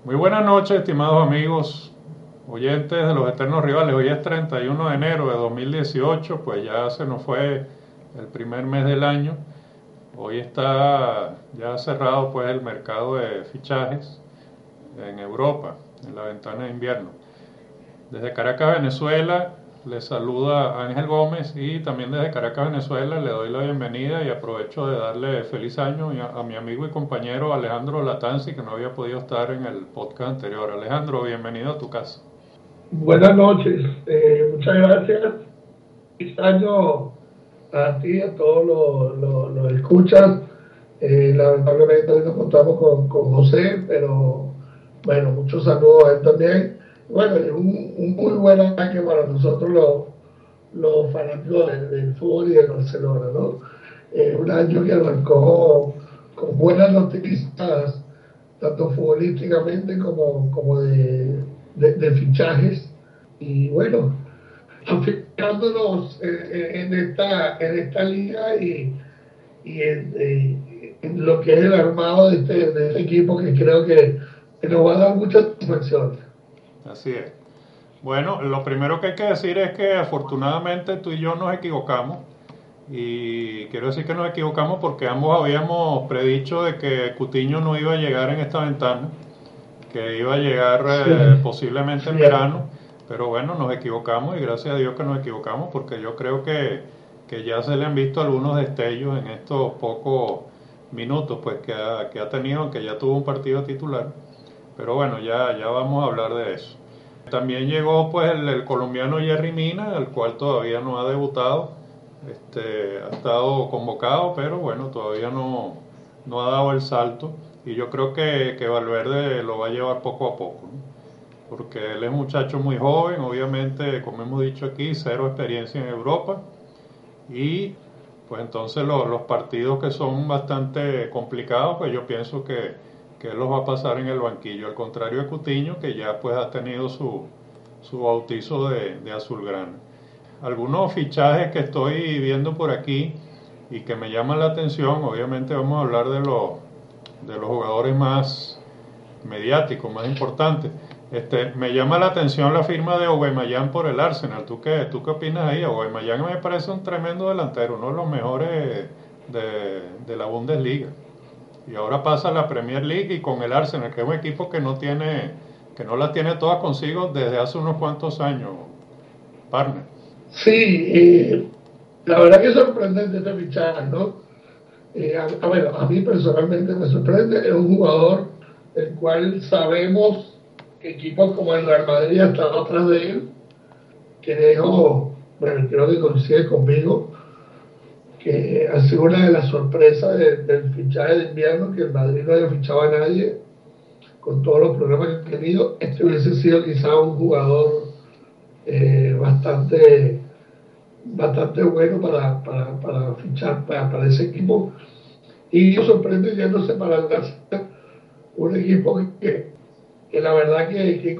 Muy buenas noches, estimados amigos, oyentes de los Eternos Rivales. Hoy es 31 de enero de 2018, pues ya se nos fue el primer mes del año. Hoy está ya cerrado pues el mercado de fichajes en Europa, en la ventana de invierno. Desde Caracas, Venezuela, les saluda Ángel Gómez y también desde Caracas, Venezuela, le doy la bienvenida y aprovecho de darle feliz año a mi amigo y compañero Alejandro Latanzi, que no había podido estar en el podcast anterior. Alejandro, bienvenido a tu casa. Buenas noches, muchas gracias. Feliz año a ti y a todos los escuchas. Lamentablemente hoy no contamos con José, pero bueno, muchos saludos a él también. Bueno, es un muy buen año para nosotros los fanáticos del fútbol y del Barcelona, ¿no? Un año que arrancó con buenas noticias, tanto futbolísticamente como de fichajes. Y bueno, fijándonos en esta liga y en lo que es el armado de este equipo, que creo que nos va a dar mucha satisfacción. Así es. Bueno, lo primero que hay que decir es que afortunadamente tú y yo nos equivocamos. Y quiero decir que nos equivocamos porque ambos habíamos predicho de que Coutinho no iba a llegar en esta ventana, que iba a llegar Sí, posiblemente sí, en verano, pero bueno, nos equivocamos y gracias a Dios que nos equivocamos porque yo creo que ya se le han visto algunos destellos en estos pocos minutos pues que ha tenido, que ya tuvo un partido titular, pero bueno, ya vamos a hablar de eso. También llegó pues el colombiano Jerry Mina, el cual todavía no ha debutado, ha estado convocado, pero bueno, todavía no ha dado el salto. Y yo creo que Valverde lo va a llevar poco a poco, ¿no? Porque él es un muchacho muy joven, obviamente, como hemos dicho aquí, cero experiencia en Europa. Y pues entonces los partidos que son bastante complicados, pues yo pienso que él los va a pasar en el banquillo. Al contrario de Coutinho, que ya pues ha tenido su bautizo de azulgrana. Algunos fichajes que estoy viendo por aquí y que me llaman la atención, obviamente vamos a hablar de los jugadores más mediáticos, más importantes. Me llama la atención la firma de Aubameyang por el Arsenal. ¿Tú qué opinas ahí? Aubameyang me parece un tremendo delantero, uno de los mejores de la Bundesliga. Y ahora pasa a la Premier League y con el Arsenal, que es un equipo que no las tiene todas consigo desde hace unos cuantos años, partner. sí, la verdad que es sorprendente este fichaje, ¿no? A mí personalmente me sorprende. Es un jugador el cual sabemos que equipos como el Real Madrid han estado atrás de él. Bueno, creo que coincide conmigo, que ha sido una de las sorpresas del fichaje de invierno, que el Madrid no haya fichado a nadie con todos los problemas que ha tenido. Este hubiese sido quizá un jugador bastante bueno para fichar para ese equipo. Y yo sorprende yéndose para el Arsenal, un equipo que la verdad que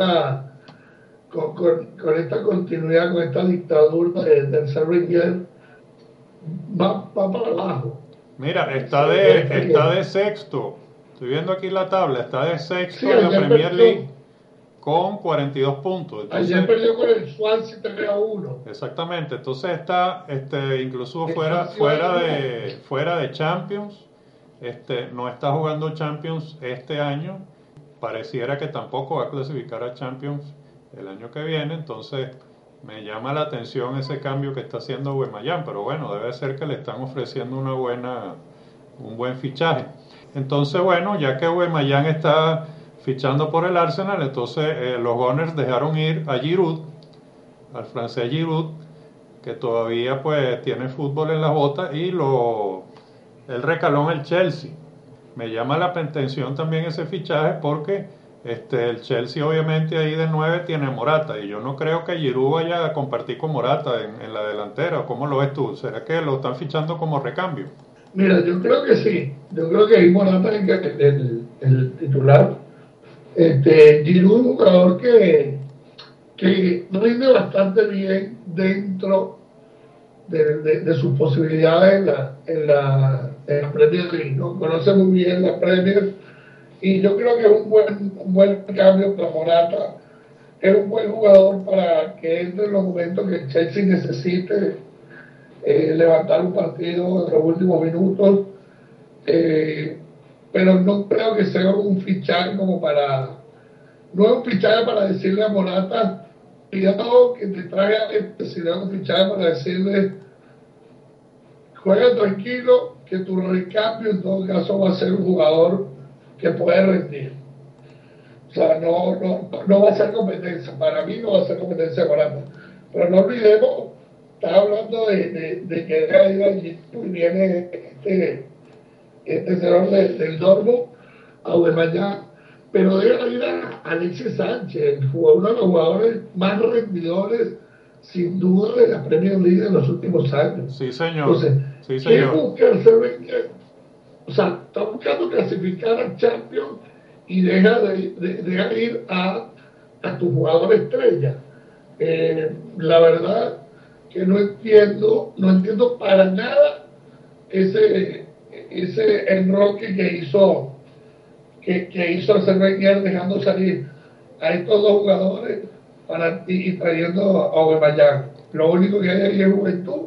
con esta continuidad, con esta dictadura del Wenger, va para abajo. Mira, está Se de, demuestra está que de sexto. Estoy viendo aquí la tabla. Está de sí, sexto en la Premier League con 42 puntos. ayer Entonces, perdió con el Swansea 3-1. exactamente. Entonces está incluso El fuera, Swansea va fuera eliminado. de, fuera de Champions. No está jugando Champions este año. Pareciera que tampoco va a clasificar a Champions el año que viene. Entonces, me llama la atención ese cambio que está haciendo Guemayán, pero bueno, debe ser que le están ofreciendo un buen fichaje. Entonces, bueno, ya que Guemayán está fichando por el Arsenal, entonces los Gunners dejaron ir a Giroud, al francés Giroud, que todavía pues tiene fútbol en las botas y él recaló en el Chelsea. Me llama la atención también ese fichaje porque el Chelsea obviamente ahí de 9 tiene a Morata y yo no creo que Giroud vaya a compartir con Morata en la delantera. ¿Cómo lo ves tú? ¿Será que lo están fichando como recambio? Mira, yo creo que sí. Yo creo que ahí Morata es el titular. Giroud es un jugador que rinde bastante bien dentro de sus posibilidades en la Premier League, ¿no? Conoce muy bien la Premier Y yo creo que es un buen cambio para Morata. Es un buen jugador para que entre en los momentos que Chelsea necesite levantar un partido en los últimos minutos. Eh, pero no creo que sea un fichaje como para. No es un fichaje para decirle a Morata, cuidado que te trae a este, sino es un fichaje para decirle, juega tranquilo, que tu recambio en todo caso va a ser un jugador que puede rendir. O sea, no va a ser competencia. Para mí no va a ser competencia barata. Pero no olvidemos, estaba hablando de que deja ir allí y viene este señor del Dortmund, Aubameyang, pero deja ir a Alexis Sánchez, uno de los jugadores más rendidores, sin duda, de la Premier League en los últimos años. Sí, señor. Entonces, sí, ¿qué señor. busca el Wenger? O sea, está buscando clasificar al Champions y deja ir a tu jugador estrella. La verdad que no entiendo para nada ese enroque que hizo el Wenger dejando salir a estos dos jugadores y trayendo a Aubameyang. Lo único que hay ahí es juventud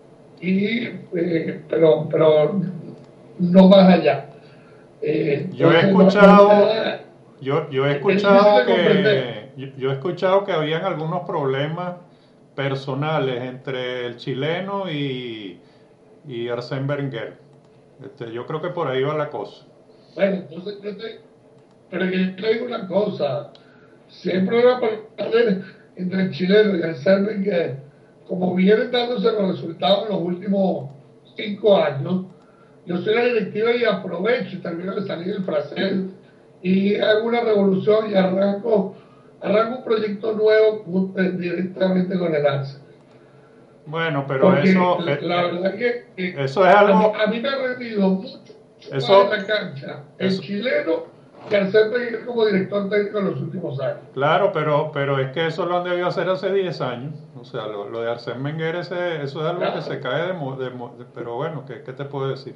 pero no más allá. Yo he escuchado, yo he escuchado yo he escuchado que habían algunos problemas personales entre el chileno y Arsène Wenger. Yo creo que por ahí va la cosa. Bueno, entonces, pero yo te digo una cosa, siempre va a pasar entre el chileno y Arsène Wenger, como vienen dándose los resultados en los últimos 5 años. Yo soy la directiva y aprovecho y termino de salir el francés y hago una revolución y arranco un proyecto nuevo directamente con el Arsenal. Bueno, pero porque eso la verdad que eso es algo. A mí me ha rendido mucho Eso, más en la cancha el chileno que Arsène Wenger como director técnico en los últimos años. Claro, pero es que eso lo han debido hacer hace 10 años. O sea, lo de Arsène Wenger, eso es algo claro, que se cae pero bueno, ¿qué te puedo decir?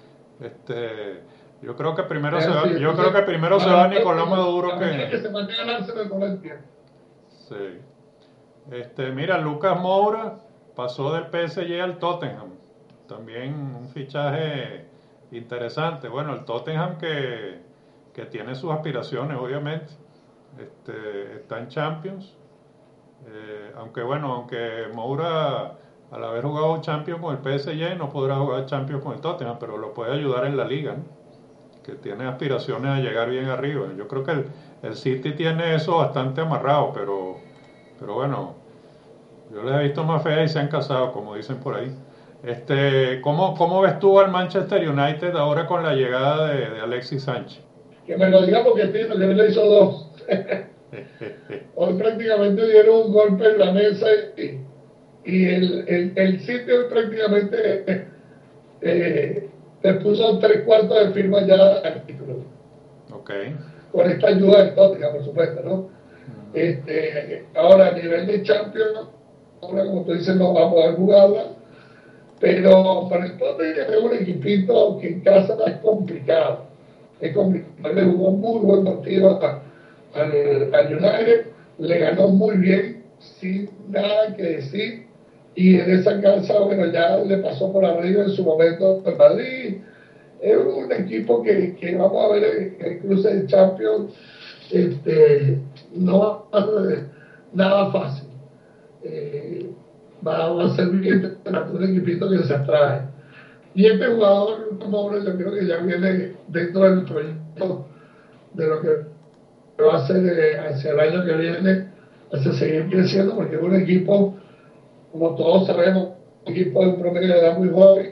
Yo creo que primero se va Nicolás Maduro que se mantenga el Arsenal con el tiempo. Sí. Mira, Lucas Moura pasó del PSG al Tottenham. También un fichaje interesante. Bueno, el Tottenham que tiene sus aspiraciones, obviamente. Está en Champions. Aunque Moura, al haber jugado Champions con el PSG, no podrá jugar Champions con el Tottenham, pero lo puede ayudar en la liga, ¿no? Que tiene aspiraciones a llegar bien arriba. Yo creo que el City tiene eso bastante amarrado, pero bueno, yo les he visto más feas y se han casado, como dicen por ahí. ¿Cómo ves tú al Manchester United ahora con la llegada de Alexis Sánchez? Que me lo diga porque Tino le hizo dos. Hoy prácticamente dieron un golpe en la mesa y el sitio prácticamente le puso 3/4 de firma ya al título. Okay. Con esta ayuda de Tottenham, por supuesto, ¿no? Ahora, a nivel de Champions, ahora como tú dices, no vamos a jugarla, pero para el Tottenham es un equipito que en casa es complicado. Es complicado. Le jugó un muy buen partido al United, le ganó muy bien, sin nada que decir, y en esa casa, bueno, ya le pasó por arriba en su momento en Madrid. Es un equipo que vamos a ver en el cruce de Champions, no va a ser nada fácil. Va a ser bien un equipito que se atrae. Y este jugador, como yo creo que ya viene dentro del proyecto de lo que va a hacer hacia el año que viene, hacia seguir creciendo, porque es un equipo, como todos sabemos, un equipo de un promedio de edad muy joven.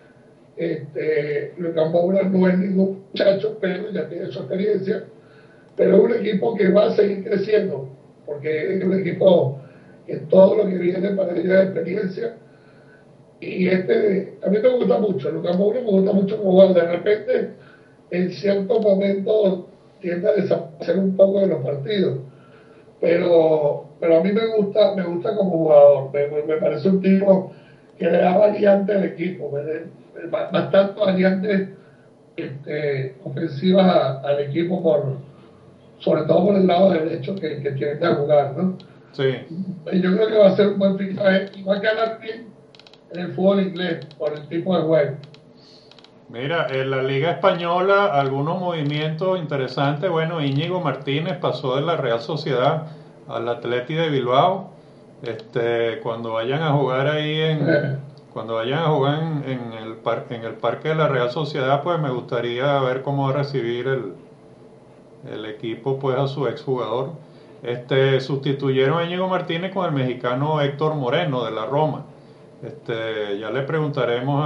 Lucas Moura no es ningún muchacho, pero ya tiene su experiencia, pero es un equipo que va a seguir creciendo, porque es un equipo que todo lo que viene para ellos es experiencia. Y a mí me gusta mucho, Lucas Moura me gusta mucho como jugador. De repente, en ciertos momentos tiende a desaparecer un poco de los partidos, pero a mí me gusta como jugador. Me parece un tipo que le da variante al equipo, bastante variante ofensivas al equipo, sobre todo por el lado derecho que tienen que jugar, ¿no? Sí. Yo creo que va a ser un buen fichaje y va a ganar bien en el fútbol inglés por el tipo de juego. Mira, en la Liga Española algunos movimientos interesantes. Bueno, Íñigo Martínez pasó de la Real Sociedad al Atleti de Bilbao. Cuando vayan a jugar ahí cuando vayan a jugar en el parque de la Real Sociedad, pues me gustaría ver cómo va a recibir el equipo pues a su exjugador. Sustituyeron a Íñigo Martínez con el mexicano Héctor Moreno de la Roma. Ya le preguntaremos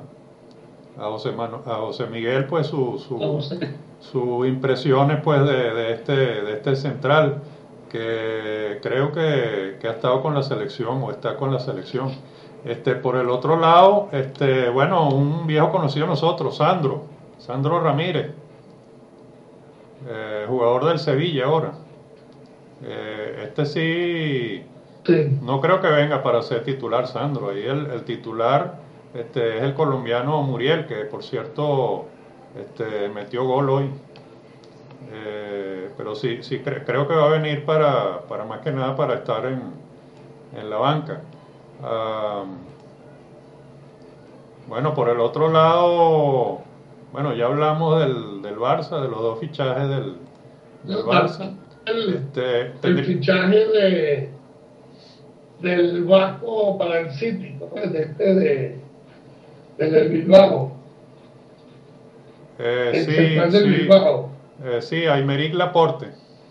a José Miguel pues sus impresiones pues de este central que creo que ha estado con la selección o está con la selección. Por el otro lado, bueno, un viejo conocido de nosotros, Sandro Ramírez, jugador del Sevilla ahora. Sí, no creo que venga para ser titular, Sandro. Ahí el titular es el colombiano Muriel, que por cierto metió gol hoy. Pero sí, creo que va a venir para más que nada para estar en la banca. Bueno, por el otro lado, bueno, ya hablamos del Barça, de los dos fichajes del Barça. El fichaje del Vasco para el City, ¿no? del Bilbao. El central del Bilbao. Sí, Aymeric Laporte.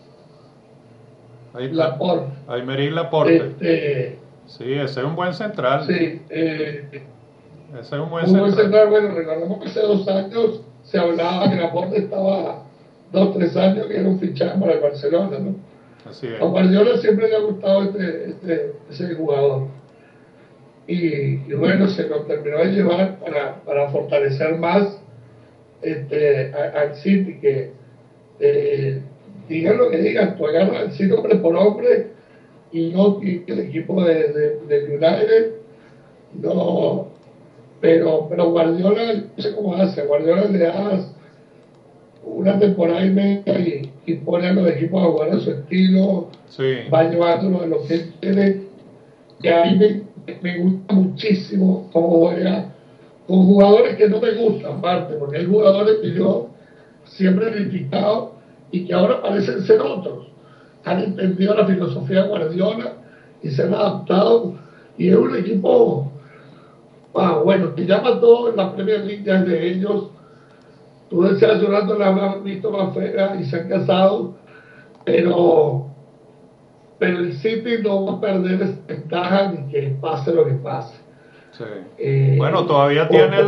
Aymeric Laporte. Sí, ese es un buen central. Sí, ese es un buen central. Bueno, recordemos que hace 2 años se hablaba que Laporte estaba 2 o 3 años que era un fichaje para el Barcelona, ¿no? Así es. A Guardiola siempre le ha gustado ese jugador. Y bueno, se lo terminó de llevar para fortalecer más al City, que digan lo que digan, tú agarras al City hombre por hombre y el equipo de United, no, pero Guardiola, no sé cómo hace, Guardiola le da una temporada y media y pone a los equipos a jugar a su estilo, sí. Va llevándolo a lo que él quiere, y ahí me gusta muchísimo cómo juega con jugadores que no me gustan, aparte, porque hay jugadores que yo siempre he criticado y que ahora parecen ser otros. Han entendido la filosofía de Guardiola y se han adaptado, y es un equipo bueno, que llama todo en la Premier League de ellos. Tú decías hace un rato, la habrás visto más fea y se han casado, pero el City no va a perder esa ventaja ni que pase lo que pase. Sí. Bueno, todavía tiene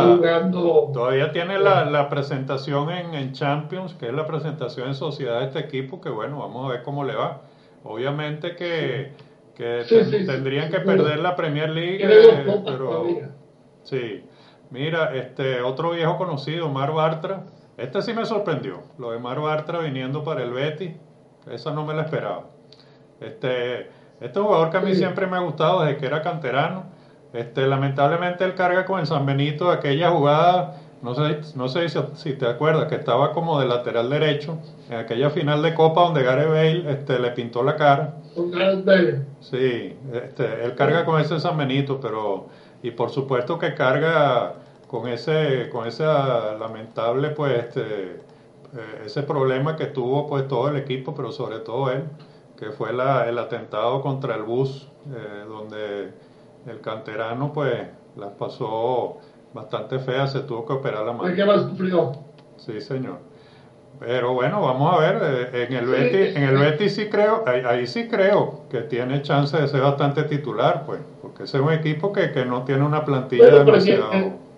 la presentación en Champions, que es la presentación en sociedad de este equipo, que bueno, vamos a ver cómo le va. Obviamente que tendrían que perder la Premier League, pero sí. Mira, otro viejo conocido, Mar Bartra, sí me sorprendió, lo de Mar Bartra viniendo para el Betis, esa no me la esperaba. Este jugador que a mí siempre me ha gustado desde que era canterano. Lamentablemente él carga con el San Benito aquella jugada, no sé si te acuerdas, que estaba como de lateral derecho en aquella final de Copa donde Gareth Bale le pintó la cara. Con Gareth Bale. Sí, él carga con ese San Benito, y por supuesto que carga con esa lamentable pues ese problema que tuvo pues todo el equipo, pero sobre todo él, que fue el atentado contra el bus, donde el canterano pues las pasó bastante feas, se tuvo que operar la mano. ¿Qué más sufrió? Sí, señor. Pero bueno, vamos a ver, en el Betis sí creo, ahí sí creo que tiene chance de ser bastante titular, pues, porque ese es un equipo que no tiene una plantilla demasiado.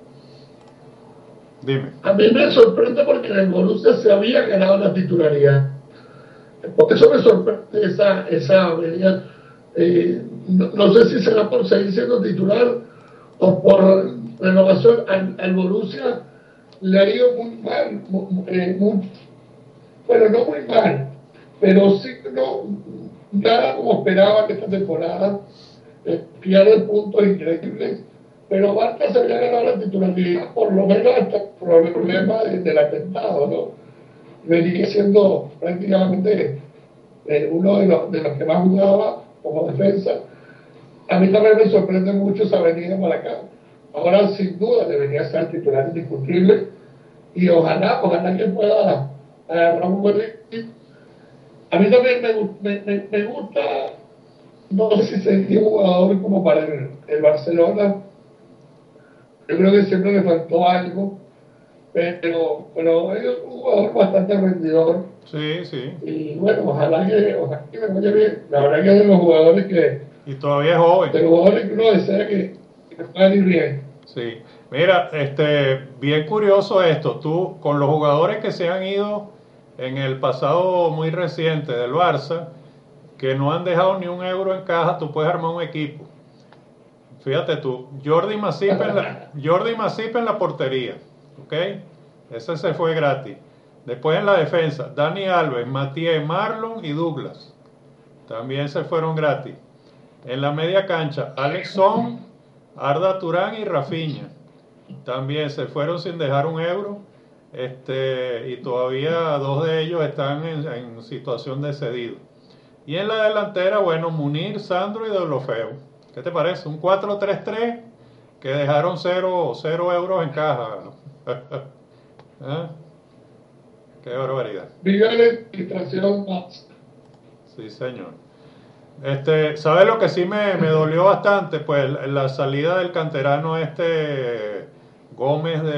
Dime. A mí me sorprende porque en el Borussia se había ganado la titularidad. Por eso me sorprende esa medida. No sé si será por seguir siendo titular o por renovación. Al Borussia le ha ido muy mal, bueno, no muy mal, pero sí nada como esperaban esta temporada, pierde puntos increíbles, pero Barca se había ganado la titularidad por lo menos hasta por el problema del atentado, ¿no? Venía siendo prácticamente uno de los que más jugaba como defensa. A mí también me sorprende mucho esa venida para acá. Ahora, sin duda, debería ser titular indiscutible y ojalá que pueda agarrar un buen equipo. A mí también me gusta, no sé si sería un jugador como para el Barcelona. Yo creo que siempre le faltó algo, pero es un jugador bastante rendidor. Sí, sí. Y bueno, ojalá que me vaya bien. La verdad que es de los jugadores Y todavía es joven. de los jugadores que uno desea que puedan ir bien. Sí. Mira, bien curioso esto. Tú, con los jugadores que se han ido en el pasado muy reciente del Barça, que no han dejado ni un euro en caja, tú puedes armar un equipo. Fíjate tú, Jordi Masip en la portería, ¿ok? Ese se fue gratis. Después en la defensa, Dani Alves, Matías, Marlon y Douglas. También se fueron gratis. En la media cancha, Alex Son, Arda Turán y Rafinha. También se fueron sin dejar un euro. Y todavía dos de ellos están en situación de cedido. Y en la delantera, bueno, Munir, Sandro y Deulofeu. ¿Qué te parece? Un 4-3-3 que dejaron cero euros en caja. ¿Eh? Qué barbaridad. Viva la administración más. Sí, señor. ¿Sabes lo que sí me dolió bastante? Pues la salida del canterano Gómez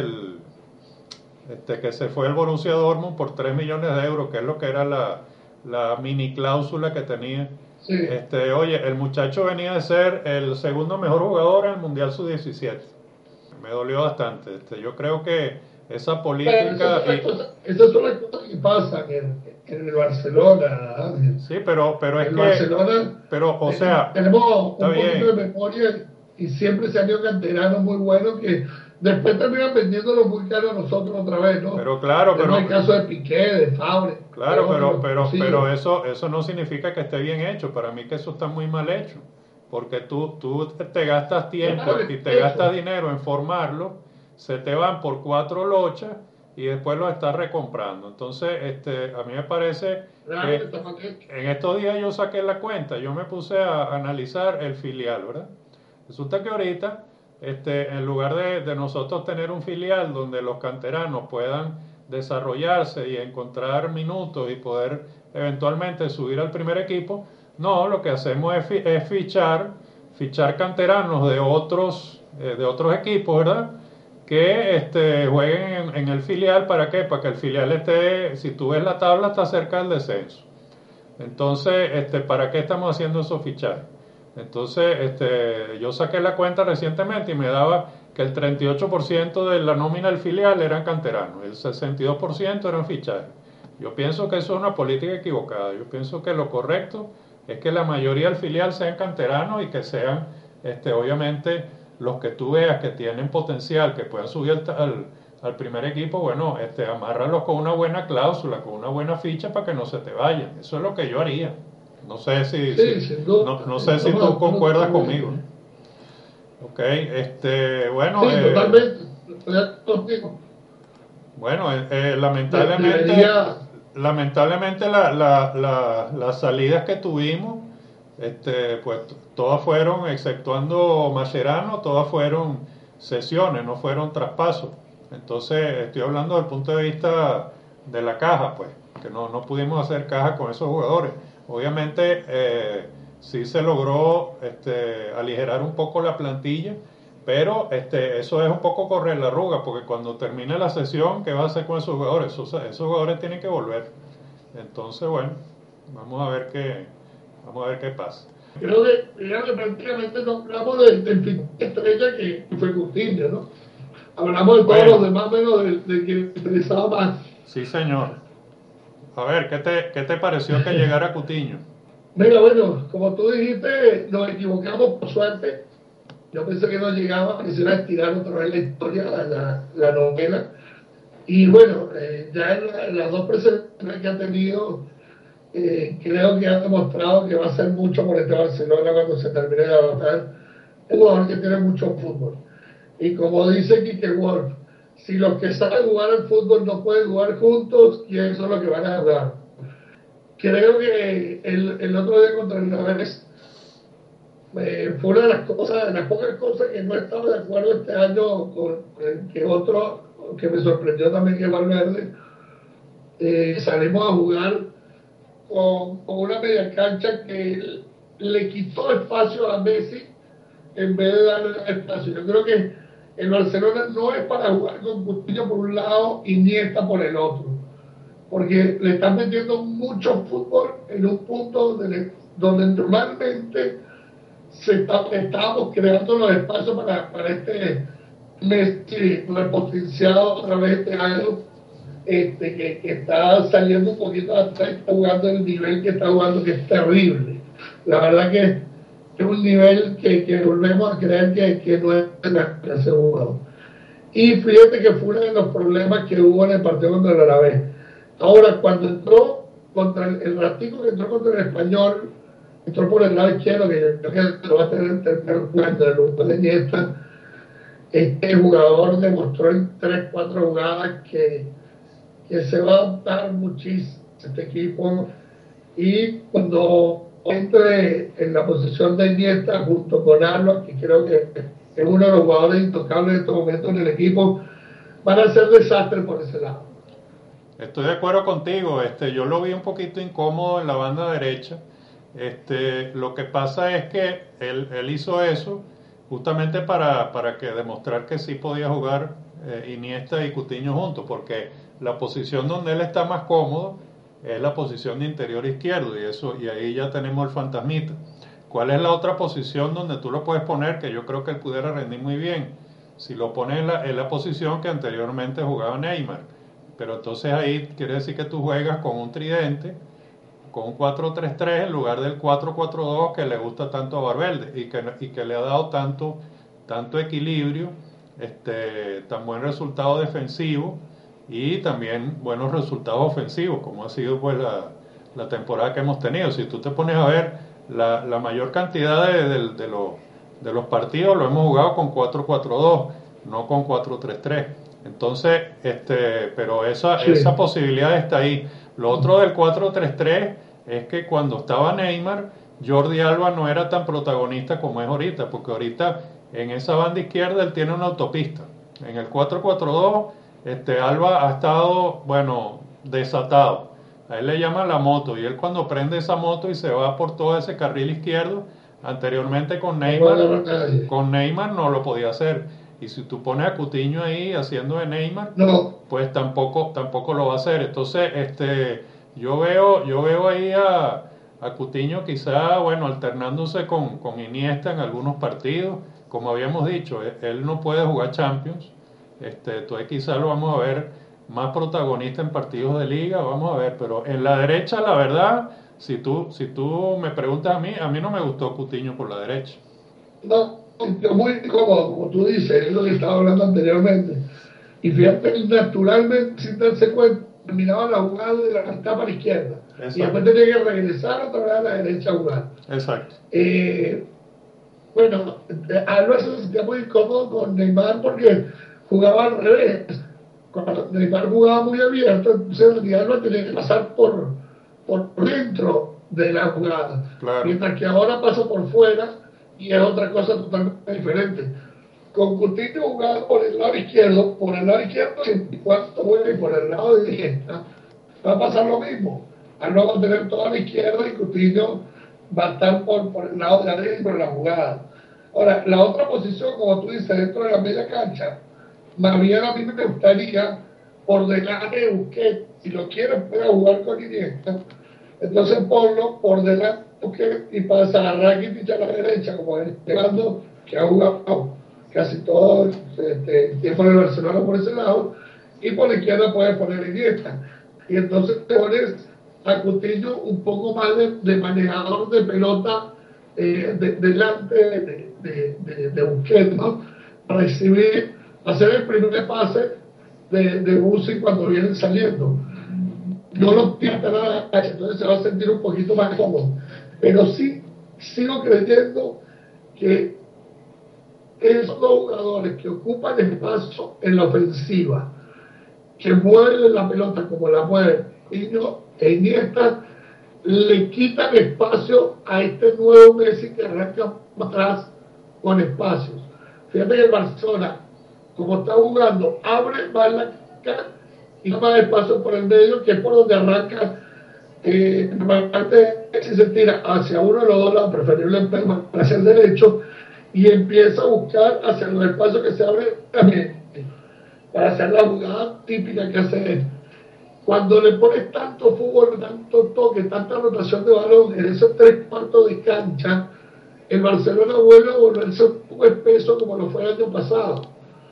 que se fue el Borussia Dortmund por 3 millones de euros, que es lo que era la mini cláusula que tenía. Sí. Oye, el muchacho venía de ser el segundo mejor jugador en el Mundial Sub-17. Me dolió bastante. Yo creo que esa política... Esas son las cosas que pasan en el Barcelona, Ángel. Sí, pero es el que... Barcelona, pero, o sea... tenemos un poquito bien. de memoria y siempre se han ido canteranos muy buenos que después terminan vendiéndolo muy caro a nosotros otra vez, ¿no? Pero claro, tenemos el caso de Piqué, de Fabre. Claro, pero eso no significa que esté bien hecho. Para mí que eso está muy mal hecho. Porque tú te gastas tiempo y te gastas dinero en formarlo, se te van por 4 lochas y después los estás recomprando. Entonces, a mí me parece que en estos días yo saqué la cuenta, yo me puse a analizar el filial, ¿verdad? Resulta que ahorita, en lugar de nosotros tener un filial donde los canteranos puedan desarrollarse y encontrar minutos y poder eventualmente subir al primer equipo, no, lo que hacemos es fichar canteranos de otros equipos, ¿verdad? Que jueguen en el filial. ¿Para qué? Para que el filial esté, si tú ves la tabla, está cerca del descenso. Entonces, ¿para qué estamos haciendo esos fichajes? Entonces, yo saqué la cuenta recientemente y me daba que el 38% de la nómina del filial eran canteranos, el 62% eran fichajes. Yo pienso que eso es una política equivocada. Yo pienso que lo correcto es que la mayoría del filial sean canteranos y que sean, obviamente, los que tú veas que tienen potencial, que puedan subir al primer equipo, bueno, amárralos con una buena cláusula, con una buena ficha para que no se te vayan. Eso es lo que yo haría. No sé no sé si tú concuerdas conmigo. Ok, bueno. Sí, totalmente. Contigo. Bueno, lamentablemente las salidas que tuvimos, pues todas fueron, exceptuando Mascherano, todas fueron cesiones, no fueron traspasos. Entonces, estoy hablando desde el punto de vista de la caja, pues, que no pudimos hacer caja con esos jugadores. Obviamente, sí se logró aligerar un poco la plantilla, pero eso es un poco correr la arruga, porque cuando termine la sesión, ¿qué va a hacer con esos jugadores? Esos jugadores tienen que volver. Entonces, bueno, vamos a ver qué pasa. Creo que prácticamente no hablamos del fin estrella que fue Coutinho, ¿no? Hablamos de todos los demás menos de que interesaba más. Sí, señor. A ver, ¿qué te pareció que llegara Coutinho? Mira, bueno, como tú dijiste, nos equivocamos por suerte. Yo pensé que no llegaba, quisiera estirar otra vez la historia, la novela. Y bueno, ya en las dos presentaciones que ha tenido, creo que ha demostrado que va a hacer mucho por este Barcelona cuando se termine de adaptar. Es un jugador que tiene mucho fútbol. Y como dice Kike Wolf, si los que saben jugar al fútbol no pueden jugar juntos, ¿quiénes son los que van a jugar? Creo que el otro día contra el Naves fue una de las cosas, de las pocas cosas que no estaba de acuerdo este año con que otro que me sorprendió también que Valverde salimos a jugar con una media cancha que le quitó espacio a Messi en vez de darle espacio. Yo creo que el Barcelona no es para jugar con Coutinho por un lado y Iniesta por el otro, porque le están metiendo mucho fútbol en un punto donde normalmente estábamos creando los espacios para este Messi repotenciado otra vez este año, que está saliendo un poquito atrás, está jugando el nivel que está jugando, que es terrible. La verdad que es un nivel que volvemos a creer que no es ese jugador. Y fíjate que fue uno de los problemas que hubo en el partido contra el Alavés. Ahora, cuando entró contra el ratico que entró contra el Español, entró por el lado izquierdo, que yo creo que lo va a tener en tercer cuarto de lugar de Iniesta. Este jugador demostró en 3-4 jugadas que se va a adaptar muchísimo a este equipo, y cuando entre en la posición de Iniesta junto con Alba, que creo que es uno de los jugadores intocables en estos momentos en el equipo, van a ser desastres por ese lado. Estoy de acuerdo contigo, yo lo vi un poquito incómodo en la banda derecha. Lo que pasa es que él hizo eso justamente para que demostrar que sí podía jugar Iniesta y Coutinho juntos, porque la posición donde él está más cómodo es la posición de interior izquierdo, y ahí ya tenemos el fantasmita. ¿Cuál es la otra posición donde tú lo puedes poner, que yo creo que él pudiera rendir muy bien? Si lo pones en la posición que anteriormente jugaba Neymar, pero entonces ahí quiere decir que tú juegas con un tridente, con un 4-3-3 en lugar del 4-4-2 que le gusta tanto a Valverde y que le ha dado tanto equilibrio, tan buen resultado defensivo y también buenos resultados ofensivos, como ha sido pues la temporada que hemos tenido. Si tú te pones a ver la mayor cantidad de los partidos lo hemos jugado con 4-4-2, no con 4-3-3. Entonces, pero esa posibilidad está ahí. Lo otro del 4-3-3 es que cuando estaba Neymar, Jordi Alba no era tan protagonista como es ahorita, porque ahorita en esa banda izquierda él tiene una autopista. En el 4-4-2, Alba ha estado, bueno, desatado. A él le llaman la moto, y él cuando prende esa moto y se va por todo ese carril izquierdo, anteriormente con Neymar no lo podía hacer. Y si tú pones a Coutinho ahí haciendo de Neymar, pues tampoco lo va a hacer. Entonces, yo veo ahí a Coutinho quizá, bueno, alternándose con Iniesta en algunos partidos. Como habíamos dicho, él no puede jugar Champions. Entonces quizá lo vamos a ver más protagonista en partidos de liga, vamos a ver. Pero en la derecha, la verdad, si tú me preguntas a mí no me gustó Coutinho por la derecha. No, muy cómodo, como tú dices, es lo que estaba hablando anteriormente. Y fíjate, naturalmente, sin darse cuenta, terminaba la jugada de la mitad para la izquierda. Exacto. Y después tenía que regresar otra vez a la derecha a jugar. Exacto. Bueno, Alba se sentía muy incómodo con Neymar porque jugaba al revés. Cuando Neymar jugaba muy abierto, entonces Alba tenía que pasar por dentro de la jugada. Claro. Mientras que ahora pasa por fuera y es otra cosa totalmente diferente. Con Coutinho jugaba por el lado izquierdo, y cuando juegue por el lado de derecha, va a pasar lo mismo. Alba va a tener toda la izquierda y Coutinho va a estar por el lado de la derecha y por la jugada. Ahora, la otra posición, como tú dices, dentro de la media cancha, más bien a mí me gustaría por delante de Busquets. Si lo quieres, puede jugar con Iniesta, entonces ponlo por delante de Busquets y pasa a Rakitic a la derecha, como llegando, que ha jugado casi todo el tiempo en el Barcelona por ese lado, y por la izquierda puedes poner Iniesta. Y entonces pones a Coutinho un poco más de manejador de pelota delante de Busquets, ¿no? Para recibir, hacer el primer pase de Bussi cuando vienen saliendo. No lo pierda nada, entonces se va a sentir un poquito más cómodo. Pero sí, sigo creyendo que esos dos jugadores que ocupan espacio en la ofensiva, que mueven la pelota como la mueven, y no, Iniesta le quitan espacio a este nuevo Messi que arranca atrás con espacios. Fíjate que el Barcelona, como está jugando, abre más la cara y más espacio por el medio, que es por donde arranca. Normalmente si se tira hacia uno de los dos lados, preferible hacia el derecho, y empieza a buscar hacia los espacios que se abren también para hacer la jugada típica que hace él. Cuando le pones tanto fútbol, tanto toque, tanta rotación de balón en esos 3 cuartos de cancha, el Barcelona vuelve a volverse un poco espeso como lo fue el año pasado.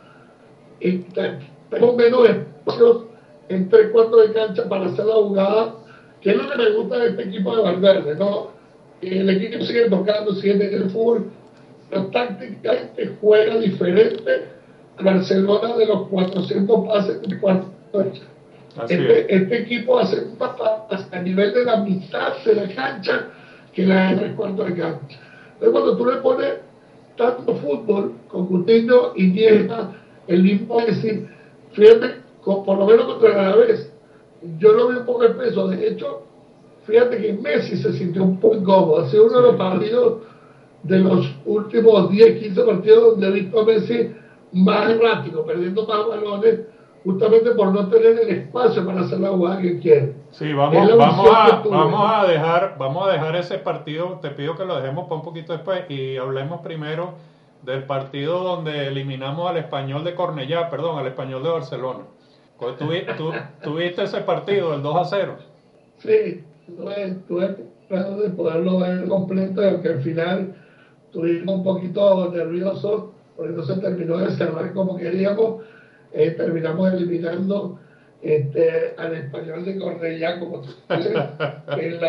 Y tenemos menos espacios en 3 cuartos de cancha para hacer la jugada, que es lo que me gusta de este equipo de Valverde, ¿no? Y el equipo sigue tocando, sigue teniendo el fútbol, pero tácticamente juega diferente al Barcelona de los 400 pases en 4 cancha. Este equipo hace un papas a nivel de la mitad de la cancha que la de 3 cuartos de cancha. Entonces, cuando tú le pones tanto fútbol con Coutinho y Iniesta, el mismo Messi, fíjate, por lo menos contra el Alavés, yo lo vi un poco espeso. De hecho, fíjate que Messi se sintió un poco incómodo. Ha sido uno de los partidos de los últimos 10, 15 partidos donde he visto a Messi más errático, perdiendo más balones, justamente por no tener el espacio para hacer la jugada que quiere. Sí, vamos a dejar ese partido. Te pido que lo dejemos para un poquito después y hablemos primero del partido donde eliminamos al Español de Cornellá, perdón, al Español de Barcelona. ¿Tú viste ese partido, el 2-0? Sí, tuve tratando de poderlo ver completo, aunque al final estuvimos un poquito nerviosos porque no se terminó de cerrar como queríamos. Terminamos eliminando al Español de Cornellá, como tú dices, en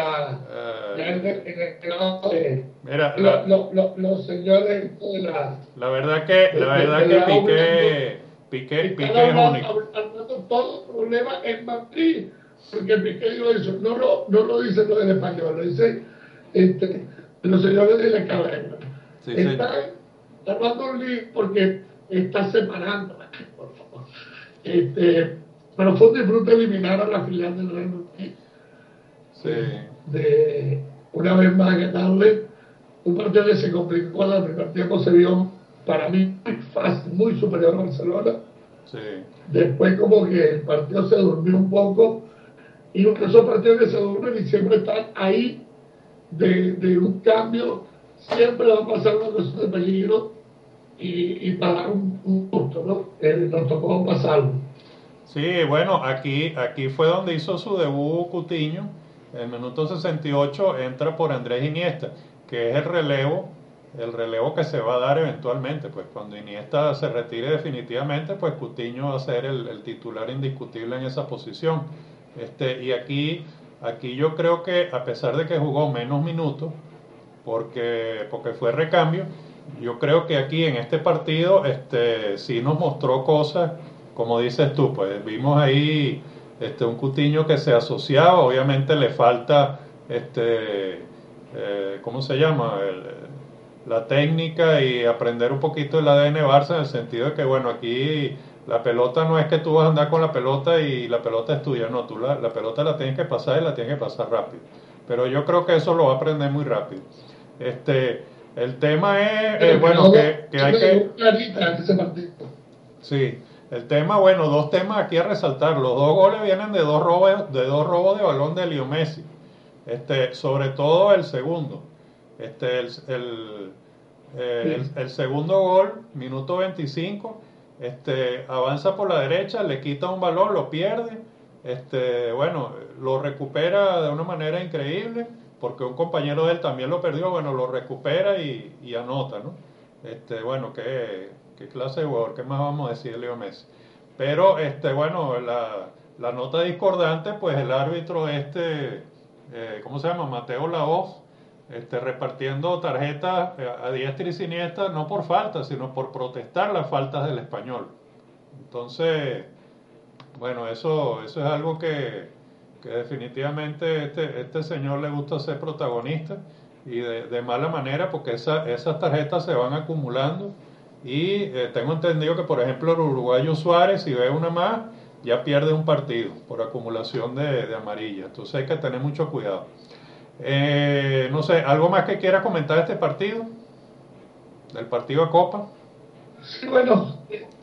el lado de mira, los señores de la verdad que Piqué es único. Hablando todo el problema en Madrid, porque Piqué dijo eso, no lo dicen los del Español, lo dicen los señores de la cadena. Sí, están armando un lío porque está separando, por favor. Pero fue un disfrute eliminar a la filial del Real Madrid. Sí. De una vez más ganarle un partido que se complicó cuando el primer tiempo se vio para mí muy fácil, muy superior a Barcelona. Sí. Después como que el partido se durmió un poco, y esos partidos que se duermen y siempre están ahí de un cambio, siempre va a pasar una cosa de peligro y para dar un gusto, ¿no? Nos tocó pasarlo. Sí, bueno, aquí fue donde hizo su debut Coutinho. En el minuto 68 entra por Andrés Iniesta, que es el relevo que se va a dar eventualmente. Pues cuando Iniesta se retire definitivamente, pues Coutinho va a ser el titular indiscutible en esa posición. Y aquí yo creo que a pesar de que jugó menos minutos, porque fue recambio, yo creo que aquí en este partido sí nos mostró cosas, como dices tú, pues vimos ahí un Coutinho que se asociaba, obviamente le falta ¿cómo se llama? La técnica y aprender un poquito el ADN Barça, en el sentido de que bueno, aquí la pelota no es que tú vas a andar con la pelota y la pelota es tuya, no, tú la pelota la tienes que pasar y la tienes que pasar rápido, pero yo creo que eso lo va a aprender muy rápido. El tema es, bueno, que hay que... Sí, el tema, bueno, dos temas aquí a resaltar. Los dos goles vienen de dos robos de balón de Leo Messi. Sobre todo el segundo. El segundo gol, minuto 25, avanza por la derecha, le quita un balón, lo pierde. Bueno, lo recupera de una manera increíble, porque un compañero de él también lo perdió, bueno, lo recupera y anota, ¿no? Bueno, qué clase de jugador, ¿qué más vamos a decir de Leo Messi? Pero, bueno, la nota discordante, pues el árbitro ¿cómo se llama? Mateo Laoz, repartiendo tarjetas a diestra y siniestra, no por falta, sino por protestar las faltas del Español. Entonces, bueno, eso es algo que definitivamente este señor le gusta ser protagonista, y de mala manera, porque esas tarjetas se van acumulando y tengo entendido que, por ejemplo, el uruguayo Suárez, si ve una más, ya pierde un partido por acumulación de amarilla. Entonces hay que tener mucho cuidado. No sé, ¿algo más que quiera comentar de este partido? Del partido de Copa. Sí, bueno,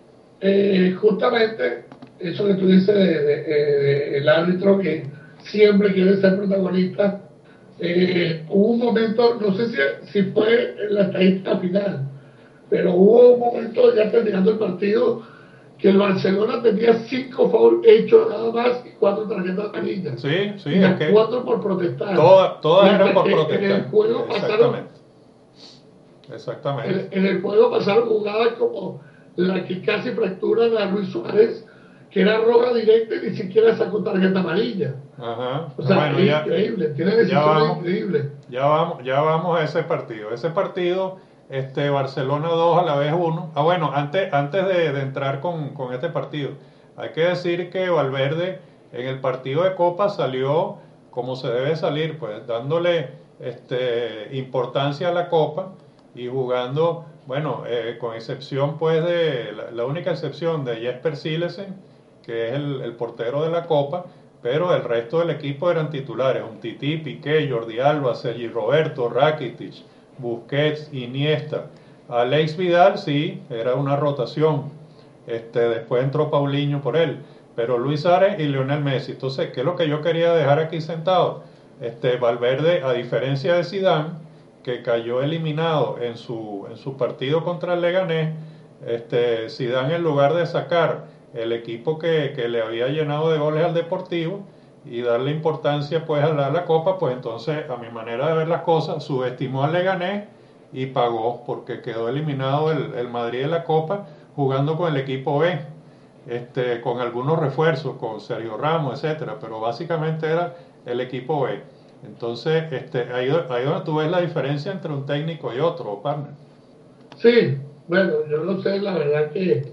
justamente eso que tú dices el árbitro que siempre quiere ser protagonista. Hubo un momento, no sé si fue en la estadística final, pero hubo un momento ya terminando el partido que el Barcelona tenía 5 fouls hechos nada más y 4 tarjetas amarillas. Sí, sí, Y es las que 4 por protestar. todas eran Mientras por que en el protestar. juego pasaron Exactamente. Exactamente. en el juego pasaron jugadas como la que casi fracturan a Luis Suárez, que era roja directa y ni siquiera sacó tarjeta amarilla. Ajá. O sea, Bueno, es increíble, tiene decisiones increíbles. ya vamos a ese partido. Ese partido, Barcelona 2 a la vez 1. Ah, bueno, antes de entrar con este partido, hay que decir que Valverde en el partido de Copa salió como se debe salir, pues dándole importancia a la Copa y jugando, bueno, con excepción pues de la única excepción de Jesper Silesen, que es el portero de la Copa, pero el resto del equipo eran titulares, un Tití, Piqué, Jordi Alba, Sergi Roberto, Rakitic, Busquets, Iniesta. Alex Vidal sí, era una rotación, después entró Paulinho por él, pero Luis Suárez y Lionel Messi. Entonces, ¿qué es lo que yo quería dejar aquí sentado? Valverde, a diferencia de Zidane, que cayó eliminado en su partido contra el Leganés, Zidane en lugar de sacar el equipo que le había llenado de goles al Deportivo y darle importancia pues a la Copa, pues entonces a mi manera de ver las cosas subestimó al Leganés y pagó porque quedó eliminado el Madrid de la Copa jugando con el equipo B, con algunos refuerzos, con Sergio Ramos, etcétera, pero básicamente era el equipo B. Entonces, ahí donde tú ves la diferencia entre un técnico y otro, partner. Sí, bueno, yo no sé, la verdad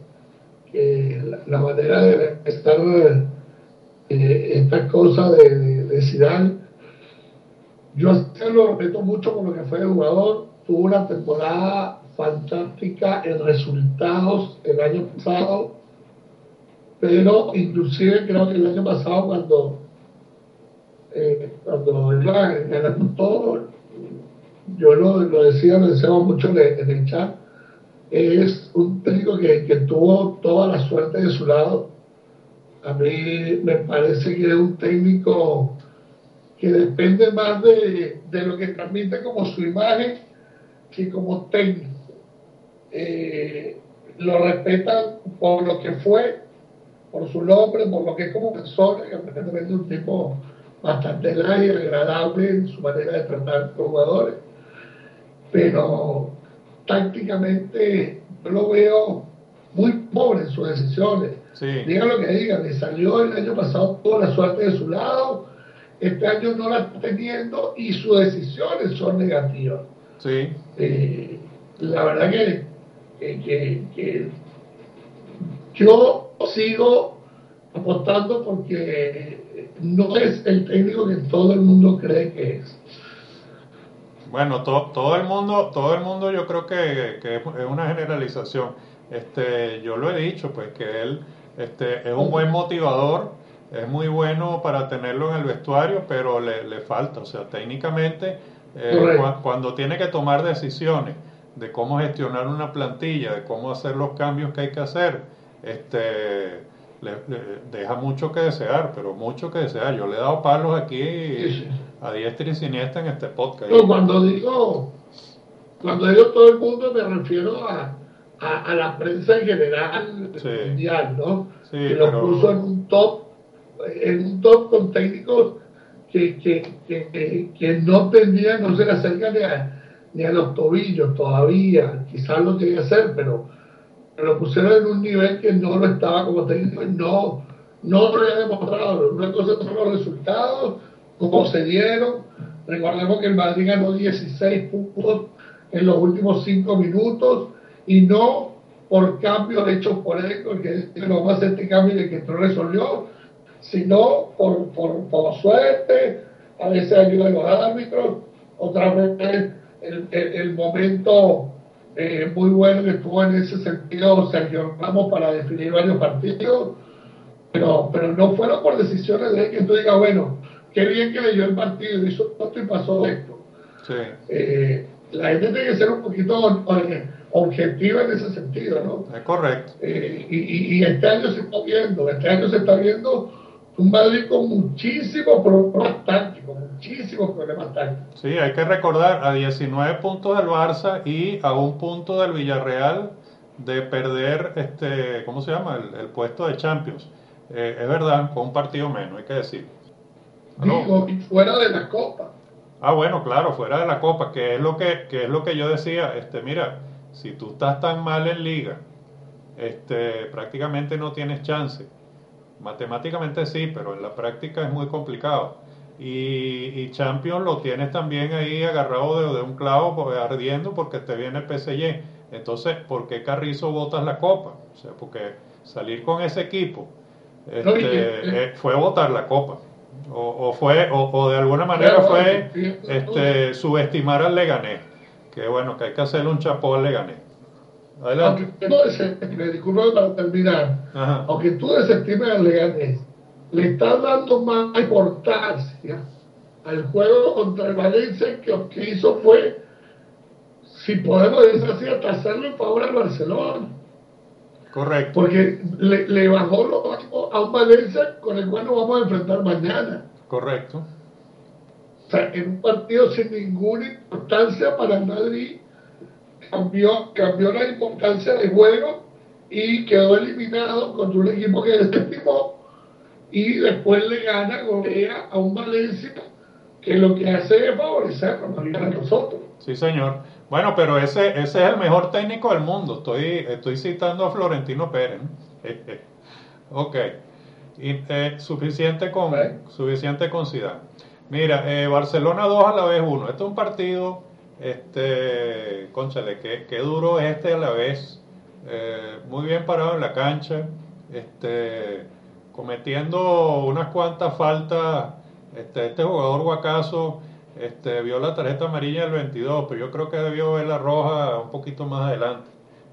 que la manera de estar esta cosa de Zidane, yo lo respeto mucho por lo que fue el jugador, tuvo una temporada fantástica en resultados el año pasado, pero inclusive creo que el año pasado cuando iba ganando todo, yo lo decíamos mucho en el chat, es un técnico que tuvo toda la suerte de su lado. A mí me parece que es un técnico que depende más de lo que transmite como su imagen que como técnico. Lo respetan por lo que fue, por su nombre, por lo que es como persona, que aparentemente es un tipo bastante light y agradable en su manera de tratar a los jugadores, pero tácticamente yo lo veo muy pobre en sus decisiones. Sí. Digan lo que digan, le salió el año pasado toda la suerte de su lado, este año no la está teniendo y sus decisiones son negativas. Sí. La verdad que yo sigo apostando porque no es el técnico que todo el mundo cree que es. Bueno, todo el mundo yo creo que es una generalización. Yo lo he dicho, pues que él es un buen motivador, es muy bueno para tenerlo en el vestuario, pero le falta, o sea, técnicamente, cuando tiene que tomar decisiones de cómo gestionar una plantilla, de cómo hacer los cambios que hay que hacer, le deja mucho que desear, pero mucho que desear. Yo le he dado palos aquí a diestra y siniestra en este podcast. No, cuando digo todo el mundo me refiero a la prensa en general Sí, mundial, ¿no? sí, Que lo puso en un top con técnicos que no tendrían, no se le acercan ni a los tobillos todavía, quizás lo tiene que hacer, pero lo pusieron en un nivel que no lo estaba como técnico y no lo había demostrado. Una cosa son los resultados, cómo se dieron. Recordemos que el Madrid ganó 16 puntos en los últimos 5 minutos y no por cambios hechos por él, porque no vamos a hacer este cambio de que no resolvió, sino por suerte, a veces ayuda de los árbitros, otra vez el momento muy bueno que estuvo en ese sentido Sergio Ramos para definir varios partidos, pero no fueron por decisiones de que tú digas, bueno, qué bien que leyó el partido, hizo esto y pasó esto. Sí. La gente tiene que ser un poquito objetiva en ese sentido, ¿no? Es correcto. Y este año este año se está viendo un Madrid con muchísimos problemas tácticos, muchísimos problemas tácticos. Sí, hay que recordar a 19 puntos del Barça y a un punto del Villarreal de perder, ¿cómo se llama? El puesto de Champions. Es verdad, con un partido menos, hay que decir. ¿Aló? Digo, y fuera de la Copa. Ah, bueno, claro, fuera de la Copa, que es lo que yo decía, mira, si tú estás tan mal en liga, prácticamente no tienes chance. Matemáticamente sí, pero en la práctica es muy complicado. Y Champions lo tienes también ahí agarrado de un clavo ardiendo porque te viene el PSG. Entonces, ¿por qué Carrizo botas la copa? O sea, porque salir con ese equipo No, fue botar la copa. O de alguna manera fue subestimar al Leganés. Que bueno, que hay que hacerle un chapó al Leganés. Adelante. Aunque no desestime, disculpe para terminar, Ajá. aunque tú desestimes al Leganés, le estás dando más importancia al juego contra el Valencia, que lo que hizo fue, si podemos decir así, atrasarlo en favor al Barcelona. Correcto. Porque le bajó los ánimos a un Valencia con el cual nos vamos a enfrentar mañana. Correcto. O sea, en un partido sin ninguna importancia para el Madrid, cambió la importancia del juego y quedó eliminado contra un equipo que desestimó, y después le gana, golea a un Valencia que lo que hace es favorecernos a nosotros. Sí, señor. Bueno, pero ese es el mejor técnico del mundo. Estoy citando a Florentino Pérez, ¿no? Ok. Y, suficiente con Zidane. Mira, Barcelona 2 a la vez 1. Este es un partido, cónchale, qué duro es a la vez. Muy bien parado en la cancha. Cometiendo unas cuantas faltas. Este jugador Guacaso vio la tarjeta amarilla del 22, pero yo creo que debió ver la roja un poquito más adelante.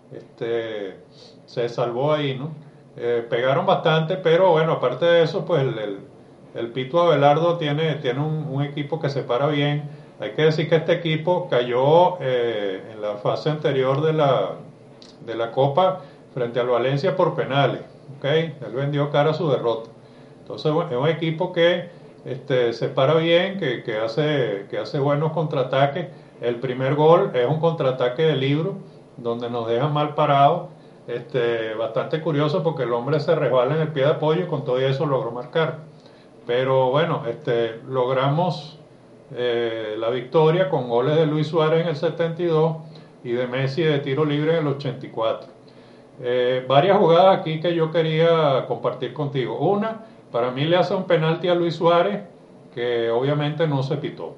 Se salvó ahí, ¿no? Pegaron bastante, pero bueno, aparte de eso, pues el Pito Abelardo tiene un equipo que se para bien. Hay que decir que este equipo cayó en la fase anterior de la Copa frente al Valencia por penales. ¿Okay? Él vendió cara a su derrota. Entonces es un equipo que se para bien, que hace buenos contraataques. El primer gol es un contraataque de libro, donde nos dejan mal parados. Bastante curioso porque el hombre se resbala en el pie de apoyo y con todo eso logró marcar. Pero bueno, logramos la victoria con goles de Luis Suárez en el 72 y de Messi de tiro libre en el 84. Varias jugadas aquí que yo quería compartir contigo. Una, para mí le hace un penalti a Luis Suárez que obviamente no se pitó.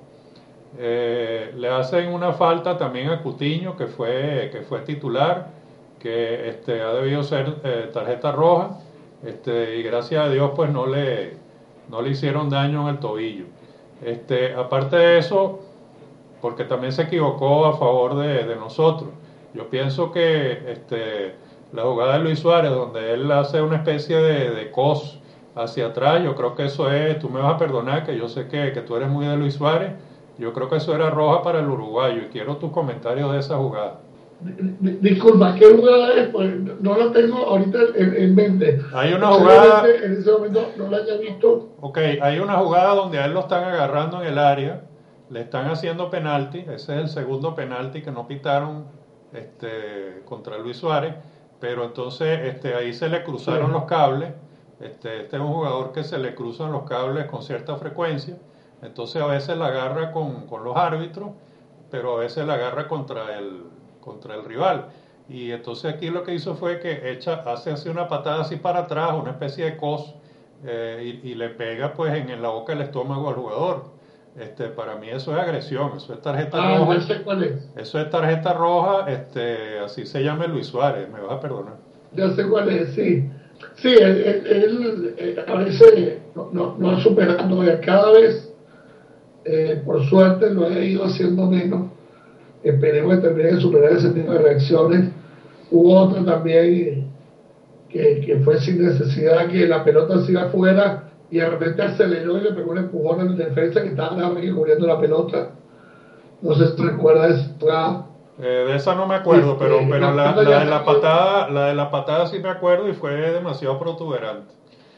Le hacen una falta también a Coutinho que fue titular, que ha debido ser tarjeta roja, y gracias a Dios pues no le hicieron daño en el tobillo. Aparte de eso, porque también se equivocó a favor de nosotros. Yo pienso que la jugada de Luis Suárez, donde él hace una especie de cos hacia atrás, yo creo que eso es, tú me vas a perdonar que yo sé que tú eres muy de Luis Suárez, yo creo que eso era roja para el uruguayo y quiero tus comentarios de esa jugada. Disculpa, ¿qué jugada es? Pues no la tengo ahorita en mente. Hay una jugada... En ese momento no la haya visto. Ok, hay una jugada donde a él lo están agarrando en el área, le están haciendo penalti, ese es el segundo penalti que no pitaron contra Luis Suárez, pero entonces ahí se le cruzaron los cables. Este es un jugador que se le cruzan los cables con cierta frecuencia, entonces a veces la agarra con los árbitros, pero a veces la agarra contra el rival. Y entonces aquí lo que hizo fue que hace así una patada así para atrás, una especie de cos, y le pega pues en la boca del estómago al jugador. Para mí eso es agresión, eso es tarjeta roja. Ya sé cuál es. Eso es tarjeta roja, así se llama Luis Suárez, me vas a perdonar. Ya sé cuál es, sí. Sí, él a veces no ha superado, cada vez, por suerte, lo ha ido haciendo menos, esperemos que termine de superar ese tipo de reacciones. Hubo otro también que fue sin necesidad, que la pelota se iba afuera y de repente aceleró y le pegó un empujón al defensa que estaba nada más que cubriendo la pelota. No sé si te recuerdas, de esa no me acuerdo, pero la de la patada sí me acuerdo y fue demasiado protuberante.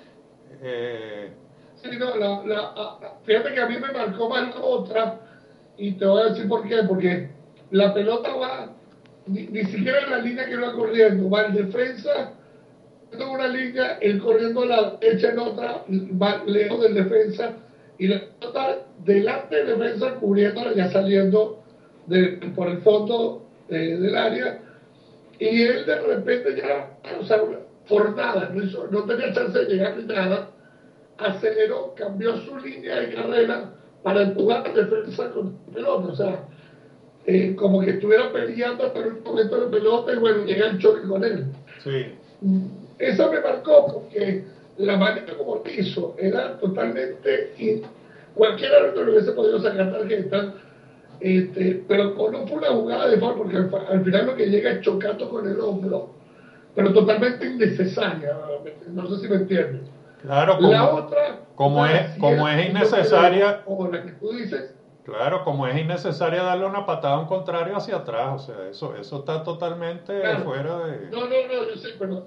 Sí, no, fíjate que a mí me marcó más la otra, y te voy a decir por qué, porque la pelota va, ni siquiera en la línea que va corriendo, va el defensa en una línea, él corriendo a la derecha en otra, va lejos del defensa, y la pelota delante del defensa cubriéndola, ya saliendo por el fondo del área, y él de repente ya, o sea, por nada, no tenía chance de llegar ni nada, aceleró, cambió su línea de carrera para empujar a la defensa con la pelota, o sea, como que estuviera peleando hasta el momento de pelota y bueno, llega el choque con él. Sí. Eso me marcó porque la manera como lo hizo era totalmente, cualquier árbitro le hubiese podido sacar tarjeta, pero no fue una jugada de foul porque al final lo que llega es chocando con el hombro, pero totalmente innecesaria, no sé si me entiendes. Claro, como es innecesaria, como la que tú dices. Claro, como es innecesaria darle una patada a un contrario hacia atrás, o sea, eso está totalmente Claro. fuera de... No, yo sé, pero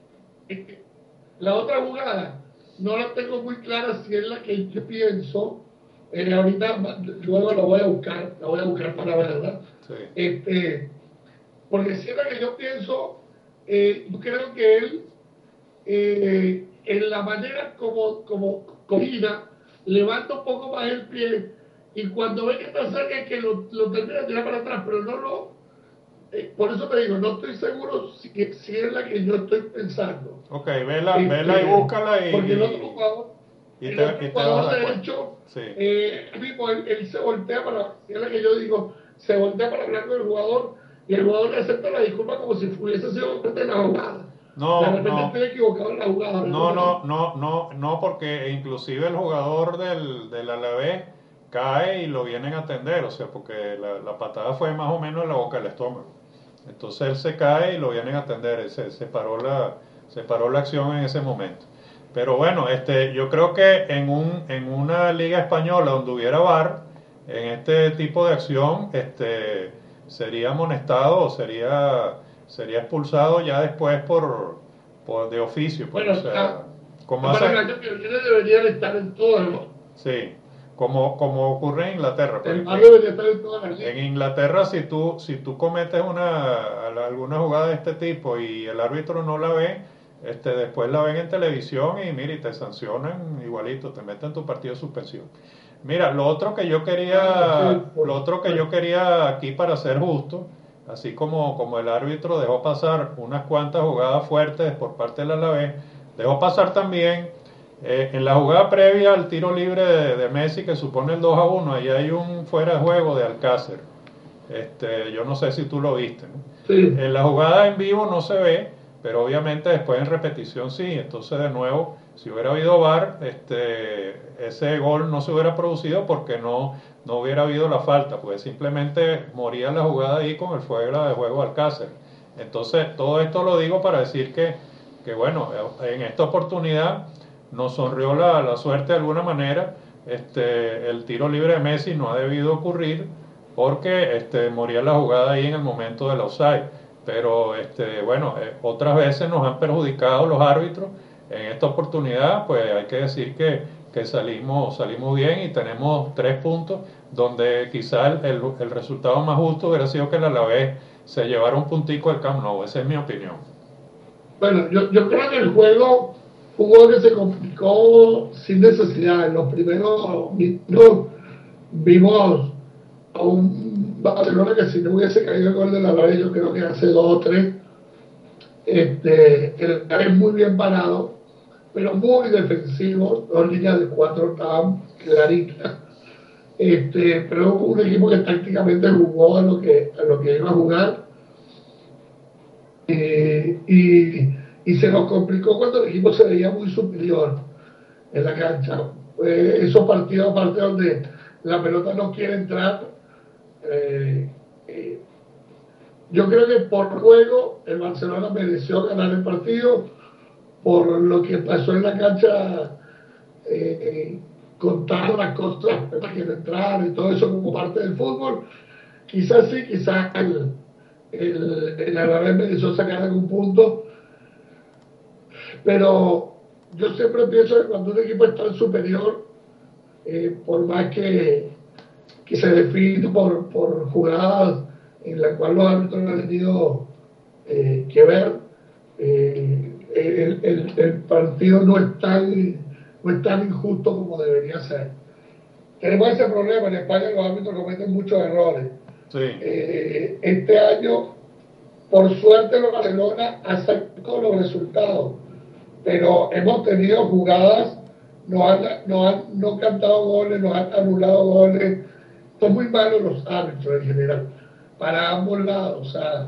la otra jugada no la tengo muy clara si es la que yo pienso. Ahorita, luego la voy a buscar para verla. Sí. Porque si es la que yo pienso, yo creo que él, en la manera como combina, levanta un poco más el pie y cuando ve que está cerca es que lo termina de tirar para atrás, pero no lo... por eso te digo, no estoy seguro si es la que yo estoy pensando. Ok, vela y búscala y... Porque el otro jugador derecho, sí. mismo él se voltea para, es la que yo digo, se voltea para hablar con el jugador y el jugador le acepta la disculpa como si hubiese sido parte de la jugada. No, de repente estoy equivocado en la jugada. No, porque inclusive el jugador del Alavés cae y lo vienen a atender, o sea, porque la patada fue más o menos en la boca del estómago. Entonces él se cae y lo vienen a atender, se paró la acción en ese momento. Pero bueno, yo creo que en una liga española donde hubiera VAR, en este tipo de acción, sería amonestado o sería expulsado ya después por de oficio. Pues, bueno, o sea, como para el año que viene deberían estar en todas, ¿no? Sí, como ocurre en Inglaterra. El VAR debería estar en todas las ligas. En Inglaterra, si tú cometes alguna jugada de este tipo y el árbitro no la ve, después la ven en televisión y mira, y te sancionan igualito, te meten tu partido de suspensión. Mira, lo otro que yo quería aquí para ser justo, así como el árbitro dejó pasar unas cuantas jugadas fuertes por parte del Alavés, dejó pasar también en la jugada previa al tiro libre de Messi que supone el 2-1, ahí hay un fuera de juego de Alcácer. Yo no sé si tú lo viste, ¿no? Sí. En la jugada en vivo no se ve, pero obviamente después en repetición sí. Entonces de nuevo, si hubiera habido VAR, ese gol no se hubiera producido porque no hubiera habido la falta, pues simplemente moría la jugada ahí con el fuera de juego de Alcácer. Entonces todo esto lo digo para decir que bueno, en esta oportunidad nos sonrió la suerte de alguna manera. El tiro libre de Messi no ha debido ocurrir porque moría la jugada ahí en el momento del offside. Pero bueno, otras veces nos han perjudicado los árbitros. En esta oportunidad, pues hay que decir que salimos bien y tenemos 3 puntos, donde quizá el resultado más justo hubiera sido que el Alavés se llevara un puntico del Camp Nou. Esa es mi opinión. Bueno, yo creo que el juego fue un juego que se complicó sin necesidad. En los primeros minutos vimos a un Barcelona que si no hubiese caído el gol de la Alavés, yo creo que hace 2 o 3, el es muy bien parado, pero muy defensivo, 2 líneas de 4 estaban claritas. Pero un equipo que tácticamente jugó a lo que iba a jugar, y se nos complicó cuando el equipo se veía muy superior en la cancha. Esos partidos aparte donde la pelota no quiere entrar, Yo creo que por juego el Barcelona mereció ganar el partido por lo que pasó en la cancha, eh, contando las cosas que entrar y todo eso como parte del fútbol. Quizás sí, quizás el Alavés mereció sacar algún punto, pero yo siempre pienso que cuando un equipo es tan superior, por más que se define por jugadas en las cuales los árbitros no han tenido que ver, el partido no es tan injusto como debería ser. Tenemos ese problema, en España los árbitros cometen muchos errores. Sí. Este año, por suerte, el Barcelona ha sacado los resultados, pero hemos tenido jugadas, no cantado goles, nos han anulado goles. Son muy malos los árbitros en general, para ambos lados. O sea,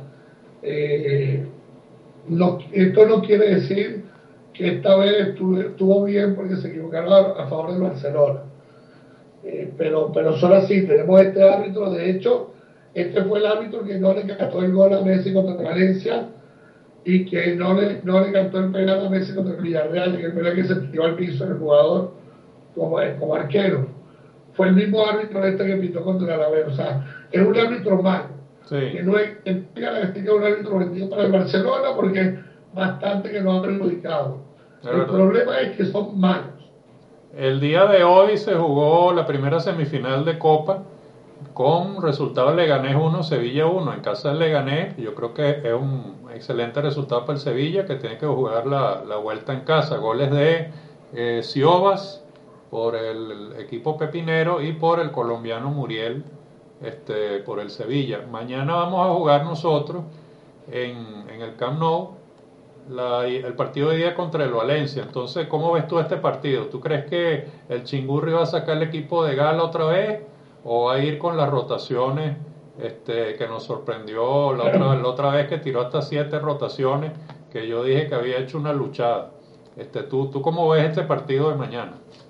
esto no quiere decir que esta vez estuvo bien porque se equivocaron a favor del Barcelona. Pero son así, tenemos este árbitro. De hecho, este fue el árbitro que no le cantó el gol a Messi contra Valencia y que no le cantó el penal a Messi contra el Villarreal, que el penal que se tiró al piso el jugador como arquero. Fue el mismo árbitro este que pitó contra el Alavés. O sea, es un árbitro malo. Sí. Que no es un árbitro vendido para el Barcelona porque bastante que nos ha perjudicado. El problema es que son malos. El día de hoy se jugó la primera semifinal de Copa con resultado Leganés 1, Sevilla 1. En casa del Leganés, yo creo que es un excelente resultado para el Sevilla, que tiene que jugar la vuelta en casa. Goles de Siobas por el equipo pepinero y por el colombiano Muriel, por el Sevilla. Mañana vamos a jugar nosotros en el Camp Nou el partido de día contra el Valencia. Entonces, ¿cómo ves tú este partido? ¿Tú crees que el Chingurri va a sacar el equipo de gala otra vez o va a ir con las rotaciones que nos sorprendió la otra vez, que tiró hasta 7 rotaciones, que yo dije que había hecho una luchada? ¿Tú cómo ves este partido de mañana?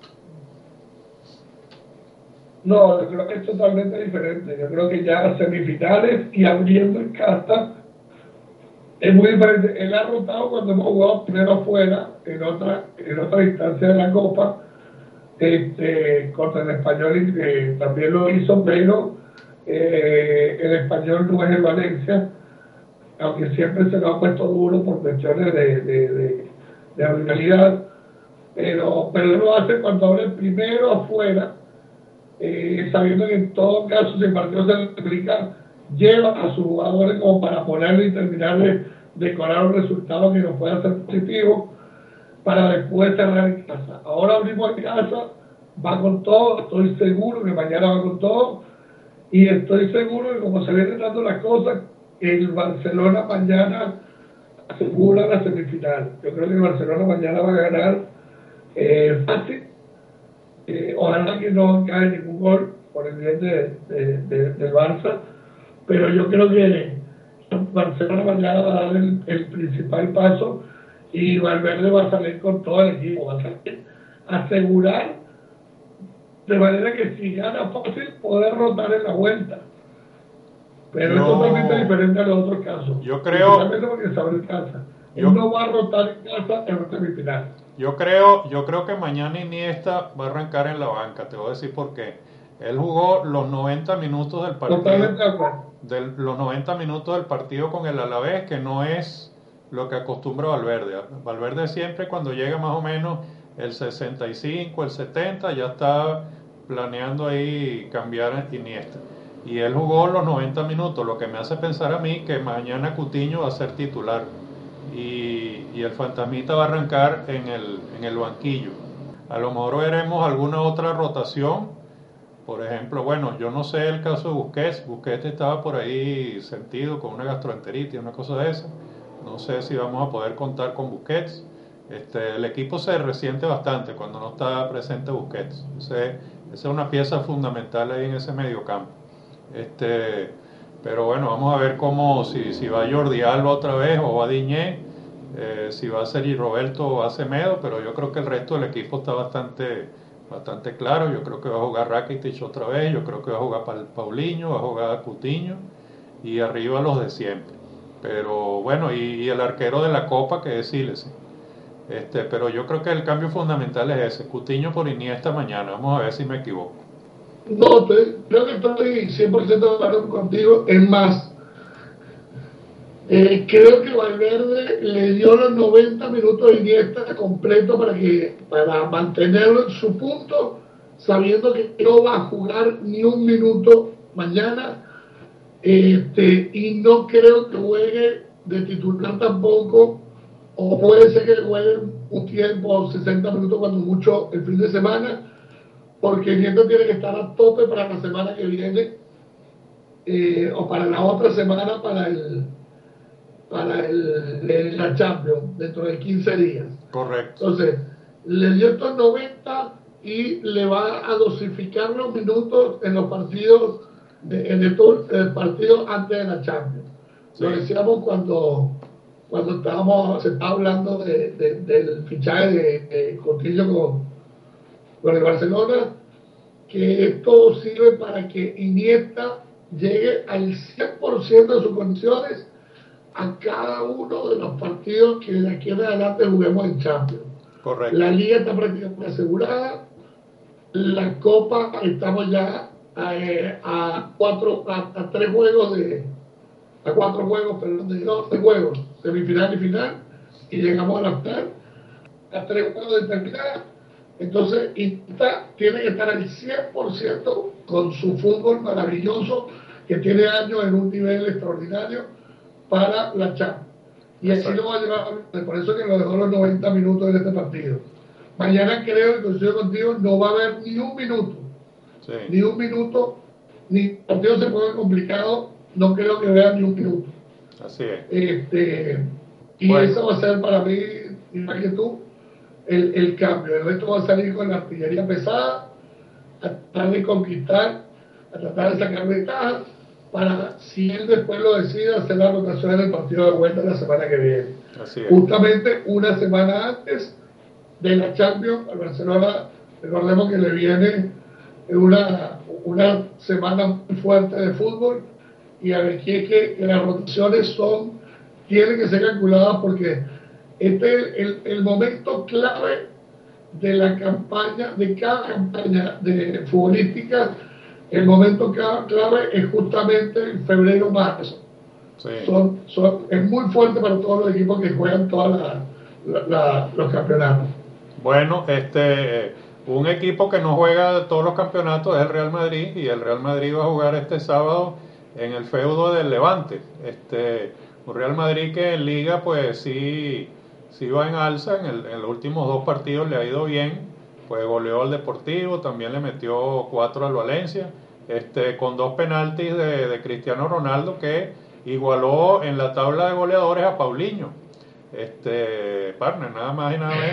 No, yo creo que es totalmente diferente. Yo creo que ya semifinales y abriendo en casa es muy diferente. Él ha rotado cuando hemos jugado primero afuera, en otra instancia de la Copa, contra el Español, y también lo hizo, pero el Español no es el Valencia, aunque siempre se lo ha puesto duro por cuestiones de habilidad, pero él lo hace cuando abre primero afuera, sabiendo que en todo caso, si el partido se replica, lleva a sus jugadores como para ponerlo y terminar de decorar un resultado que nos pueda ser positivo para después cerrar en casa. Ahora abrimos en casa, va con todo, estoy seguro que mañana va con todo, y estoy seguro que como se vienen dando las cosas, el Barcelona mañana asegura la semifinal. Yo creo que el Barcelona mañana va a ganar fácil. Ojalá que no caiga ningún gol por el bien del Barça, pero yo creo que Barcelona mañana va a dar el principal paso y Valverde va a salir con todo el equipo, va a salir a asegurar, de manera que si gana fácil poder rotar en la vuelta, pero es totalmente diferente a los otros casos. Yo creo porque se abre en casa. Él no va a rotar en casa en la semifinal. Yo creo que mañana Iniesta va a arrancar en la banca. Te voy a decir por qué. Él jugó los 90 minutos del partido. Los 90 minutos del partido con el Alavés, que no es lo que acostumbra Valverde. Valverde siempre, cuando llega más o menos el 65, el 70, ya está planeando ahí cambiar a Iniesta. Y él jugó los 90 minutos, lo que me hace pensar a mí que mañana Coutinho va a ser titular. Y el fantasmita va a arrancar en el banquillo. A lo mejor veremos alguna otra rotación. Por ejemplo, bueno, yo no sé el caso de Busquets. Busquets estaba por ahí sentido con una gastroenteritis, una cosa de esa. No sé si vamos a poder contar con Busquets. El equipo se resiente bastante cuando no está presente Busquets. Esa es una pieza fundamental ahí en ese mediocampo. Pero bueno, vamos a ver si va Jordi Alba otra vez o va Diñé, si va a ser Roberto o va a Semedo, pero yo creo que el resto del equipo está bastante claro. Yo creo que va a jugar Rakitic otra vez, yo creo que va a jugar Paulinho, va a jugar Coutinho, y arriba los de siempre. Pero bueno, y el arquero de la Copa que es Silesen. Pero yo creo que el cambio fundamental es ese, Coutinho por Iniesta mañana, vamos a ver si me equivoco. No, creo que estoy 100% de acuerdo contigo. Es más, creo que Valverde le dio los 90 minutos de Iniesta completo para mantenerlo en su punto, sabiendo que no va a jugar ni un minuto mañana. Y no creo que juegue de titular tampoco, o puede ser que juegue un tiempo, 60 minutos cuando mucho el fin de semana, porque Nieto tiene que estar a tope para la semana que viene, o para la otra semana, la Champions, dentro de 15 días. Correcto. Entonces, le dio estos 90 y le va a dosificar los minutos en los partidos, en estos partidos antes de la Champions. Sí. Lo decíamos cuando se estaba hablando del fichaje de Coutinho con el Barcelona, que esto sirve para que Iniesta llegue al 100% de sus condiciones a cada uno de los partidos que de aquí en adelante juguemos en Champions. Correcto. La Liga está prácticamente asegurada, la Copa estamos ya a 4 juegos, perdón, de 12 juegos, semifinal y final, y llegamos a a 3 juegos de terminar. Entonces, tiene que estar al 100% con su fútbol maravilloso, que tiene años en un nivel extraordinario para la Champions. Y así lo va a llevar, por eso que lo dejó los 90 minutos en este partido. Mañana creo, y coincido contigo, no va a haber ni un minuto. Sí. Ni un minuto, ni el partido se pone complicado, no creo que vea ni un minuto. Así es. Y bueno, eso va a ser para mí, igual que tú, el cambio. El resto va a salir con la artillería pesada, a tratar de conquistar, a tratar de sacar ventajas, para, si él después lo decide, hacer la rotación en el partido de vuelta la semana que viene. Así es. Justamente una semana antes de la Champions, al Barcelona, recordemos que le viene una semana muy fuerte de fútbol, y a ver que las rotaciones tienen que ser calculadas, porque este es el momento clave de la campaña, de cada campaña de futbolística. El momento clave es justamente en febrero-marzo. Sí. Es muy fuerte para todos los equipos que juegan todos los campeonatos. Bueno, un equipo que no juega todos los campeonatos es el Real Madrid, y el Real Madrid va a jugar este sábado en el feudo del Levante. Un Real Madrid que en Liga pues sí va en alza, en los últimos 2 partidos le ha ido bien, pues goleó al Deportivo, también le metió 4 al Valencia, con 2 penaltis de Cristiano Ronaldo, que igualó en la tabla de goleadores a Paulinho. Partner, nada más y nada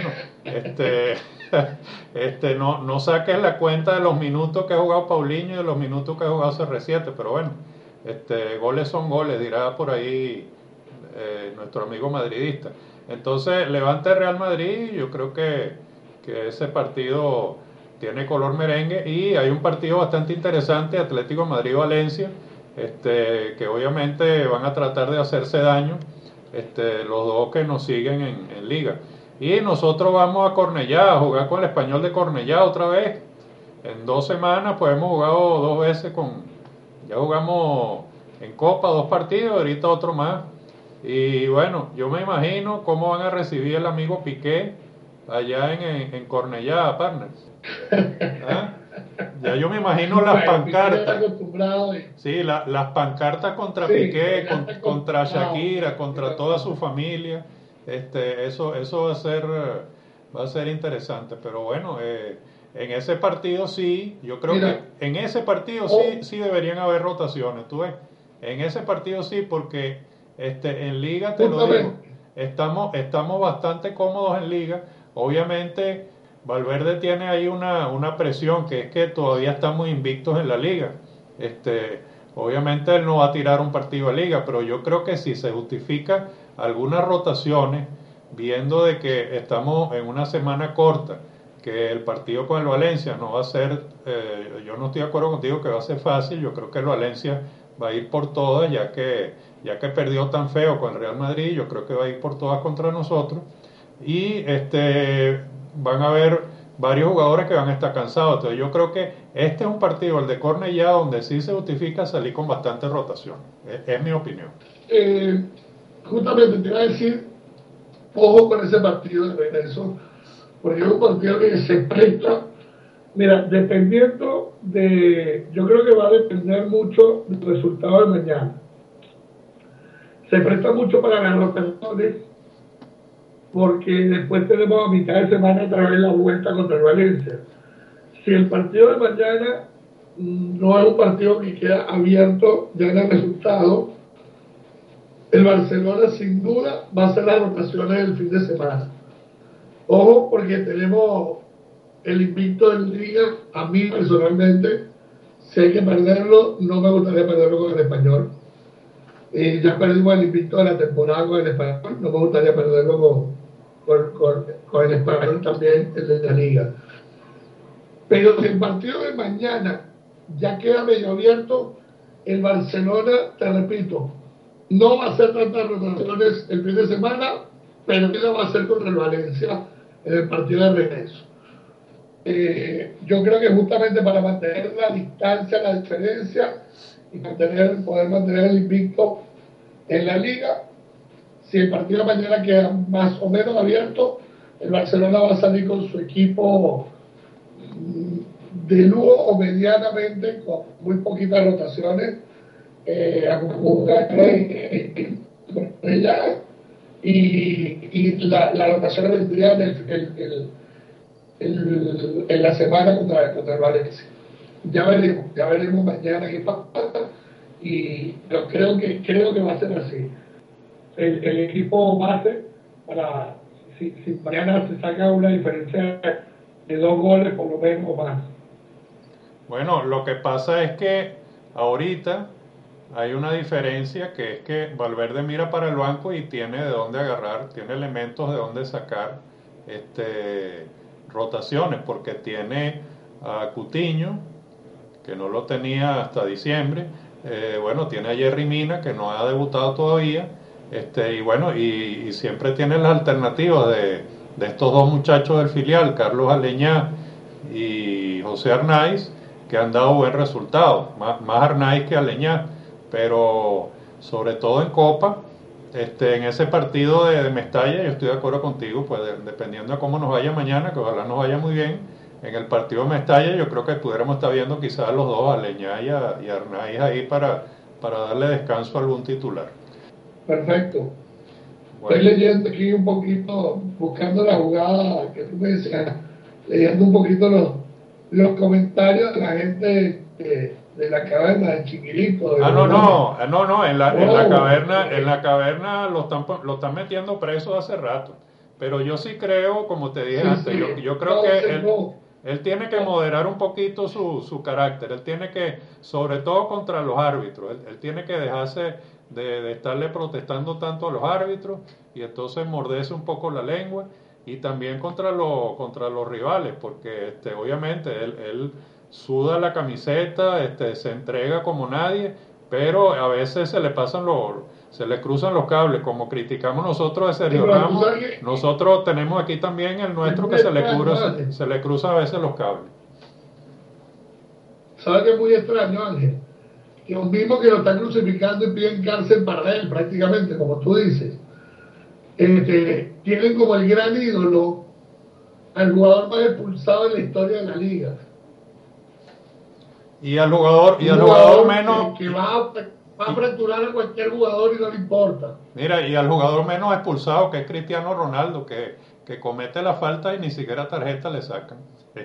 menos. No saques la cuenta de los minutos que ha jugado Paulinho y de los minutos que ha jugado CR7, pero bueno, goles son goles, dirá por ahí nuestro amigo madridista. Entonces, Levante Real Madrid, yo creo que ese partido tiene color merengue, y hay un partido bastante interesante, Atlético Madrid-Valencia, que obviamente van a tratar de hacerse daño, los dos que nos siguen en Liga. Y nosotros vamos a Cornellá, a jugar con el Español de Cornellá otra vez. En 2 semanas pues hemos jugado 2 veces ya jugamos en Copa 2 partidos, ahorita otro más. Y bueno, yo me imagino cómo van a recibir el amigo Piqué allá en Cornellá, partners. ¿Ah? Ya yo me imagino las pancartas. Sí, las pancartas contra Piqué, contra Shakira, contra toda su familia. Eso va a ser interesante. Pero bueno, en ese partido sí, yo creo que en ese partido sí deberían haber rotaciones. ¿Tú ves? En ese partido sí, porque en Liga, te lo digo, estamos bastante cómodos en Liga. Obviamente Valverde tiene ahí una presión, que es que todavía estamos invictos en la Liga. Obviamente él no va a tirar un partido de Liga, pero yo creo que si se justifica algunas rotaciones, viendo de que estamos en una semana corta, que el partido con el Valencia no va a ser, yo no estoy de acuerdo contigo que va a ser fácil. Yo creo que el Valencia va a ir por todas, ya que perdió tan feo con el Real Madrid, yo creo que va a ir por todas contra nosotros. Y van a haber varios jugadores que van a estar cansados. Entonces yo creo que este es un partido, el de Cornellá, donde sí se justifica salir con bastante rotación. Es mi opinión. Justamente te iba a decir, ojo con ese partido de regreso, porque es un partido que se presta. Mira, dependiendo de, yo creo que va a depender mucho del resultado de mañana. Se presta mucho para las rotaciones, porque después tenemos a mitad de semana otra vez la vuelta contra el Valencia. Si el partido de mañana no es un partido que queda abierto ya en el resultado, el Barcelona sin duda va a hacer las rotaciones del fin de semana. Ojo, porque tenemos el invicto del Liga. A mí personalmente, si hay que perderlo, no me gustaría perderlo con el Español. Ya perdimos el invicto de la temporada con el Español, no me gustaría perderlo con el Español también, el de la Liga. Pero si el partido de mañana ya queda medio abierto, el Barcelona, te repito, no va a hacer tantas rotaciones el fin de semana, pero sí la va a hacer contra el Valencia en el partido de regreso. Yo creo que justamente para mantener la distancia, la diferencia y poder mantener el invicto en la liga, si el partido de mañana queda más o menos abierto, el Barcelona va a salir con su equipo de lujo o medianamente, con muy poquitas rotaciones, a jugar y la rotación vendría en la semana contra el Valencia. Ya veremos mañana qué pasa, pero creo que va a ser así. El equipo base, para si mañana se saca una diferencia de 2 goles por lo menos o más. Bueno, lo que pasa es que ahorita hay una diferencia, que es que Valverde mira para el banco y tiene de dónde agarrar, tiene elementos de dónde sacar rotaciones, porque tiene a Coutinho, que no lo tenía hasta diciembre, bueno, tiene a Yerry Mina, que no ha debutado todavía, y bueno, y siempre tiene las alternativas de estos dos muchachos del filial, Carlos Aleñá y José Arnaiz, que han dado buen resultado, más Arnaiz que Aleñá, pero sobre todo en Copa, en ese partido de Mestalla, yo estoy de acuerdo contigo, pues dependiendo de cómo nos vaya mañana, que ojalá nos vaya muy bien, en el partido de Mestalla yo creo que pudiéramos estar viendo quizás a los dos, a Leñá y Arnaiz ahí para darle descanso a algún titular. Perfecto. Bueno. Estoy leyendo aquí un poquito, buscando la jugada que tú me decías, leyendo un poquito los comentarios de la gente de la caverna de Chiquilito. No, en la caverna lo están metiendo preso hace rato. Pero yo sí creo, como te dije antes, yo creo que él tiene que moderar un poquito su carácter. Él tiene que, sobre todo contra los árbitros, él tiene que dejarse de estarle protestando tanto a los árbitros y entonces morderse un poco la lengua, y también contra los rivales, porque obviamente él suda la camiseta, se entrega como nadie, pero a veces se le cruzan los cables, como criticamos nosotros de Sergio Ramos. Nosotros tenemos aquí también el nuestro, que se le cruza a veces los cables. ¿Sabes qué es muy extraño, Ángel? Que los mismos que lo están crucificando y piden cárcel para él, prácticamente, como tú dices, tienen como el gran ídolo al jugador más expulsado en la historia de la liga. Y al jugador menos... Que va a fracturar a cualquier jugador y no le importa. Mira, y al jugador menos expulsado, que es Cristiano Ronaldo, que comete la falta y ni siquiera tarjeta le sacan.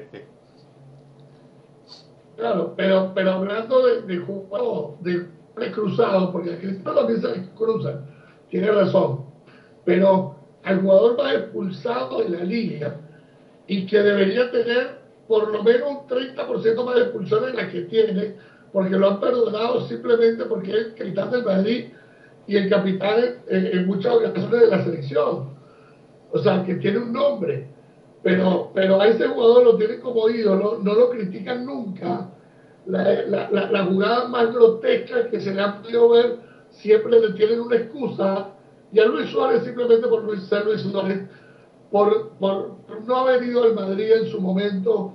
Claro, pero hablando de jugador, de cruzado, porque a Cristiano también se le cruzan, tiene razón, pero al jugador más expulsado de la liga, y que debería tener por lo menos un 30% más de expulsiones de las que tiene, porque lo han perdonado simplemente porque es el capitán del Madrid y el capitán en muchas ocasiones de la selección. O sea, que tiene un nombre, pero a ese jugador lo tienen como ídolo, no lo critican nunca, la jugada más grotesca que se le ha podido ver, siempre le tienen una excusa, y a Luis Suárez simplemente por ser Luis Suárez, por no haber ido al Madrid en su momento,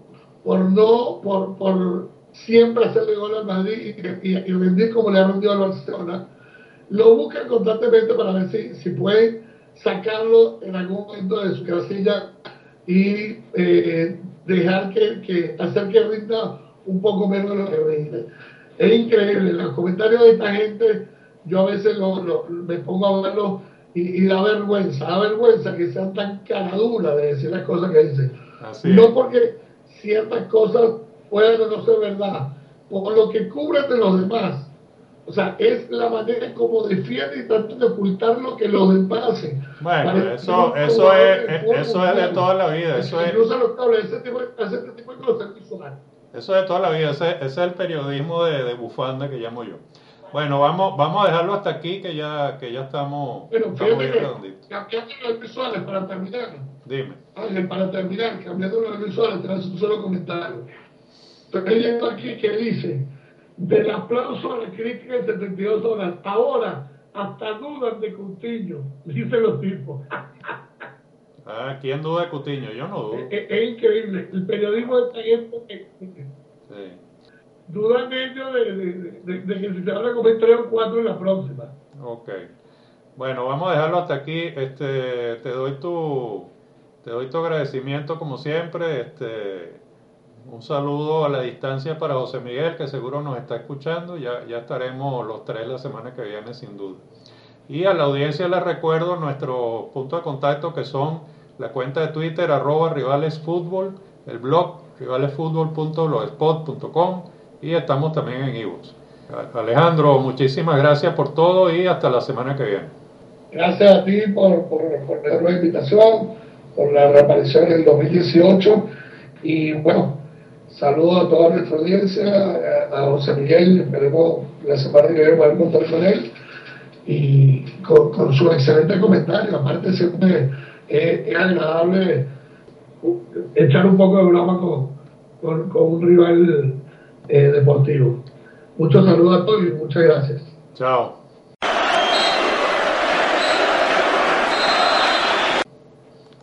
por siempre hacerle gol al Madrid y rendir como le ha rendido al Barcelona. Lo buscan constantemente para ver si pueden sacarlo en algún momento de su casilla y dejar hacer que rinda un poco menos de lo que rinde. Es increíble, los comentarios de esta gente, yo a veces me pongo a verlos y da vergüenza que sean tan caraduras de decir las cosas que dicen. No porque ciertas cosas puedan o no ser verdad, por lo que cubren de los demás. O sea, es la manera como defienden y tratan de ocultar lo que los demás hacen. Bueno, eso es de toda la vida. Incluso los cables, ese tipo de cosas visuales. Eso es de toda la vida, ese es el periodismo de bufanda que llamo yo. Bueno, vamos a dejarlo hasta aquí, que ya estamos, bueno, estamos bien redonditos. Cambiando los visuales para terminar. Dime. Para terminar, cambiando los visuales, te hago un solo comentario. Estoy leyendo aquí que dice: del aplauso a la crítica en 72 horas, ahora hasta dudan de Coutinho, dicen los tipos. ¿Quién duda de Coutinho? Yo no dudo. Es increíble, el periodismo de esta gente. Sí. Dudan ellos de que si se van a comer 3 o 4 en la próxima. Ok. Bueno, vamos a dejarlo hasta aquí. Te doy tu agradecimiento como siempre. Un saludo a la distancia para José Miguel, que seguro nos está escuchando. Ya estaremos los 3 la semana que viene, sin duda. Y a la audiencia les recuerdo nuestro punto de contacto, que son la cuenta de Twitter @rivalesfutbol, el blog rivalesfutbol.blogspot.com, y estamos también en iVoox. Alejandro, muchísimas gracias por todo y hasta la semana que viene. Gracias a ti por la invitación, por la reaparición en el 2018, y bueno, saludos a toda nuestra audiencia, a José Miguel, esperemos la semana que viene poder contar con él, y con su excelente comentario. Aparte, siempre es agradable echar un poco de broma con un rival deportivo. Muchos saludos a todos y muchas gracias. Chao.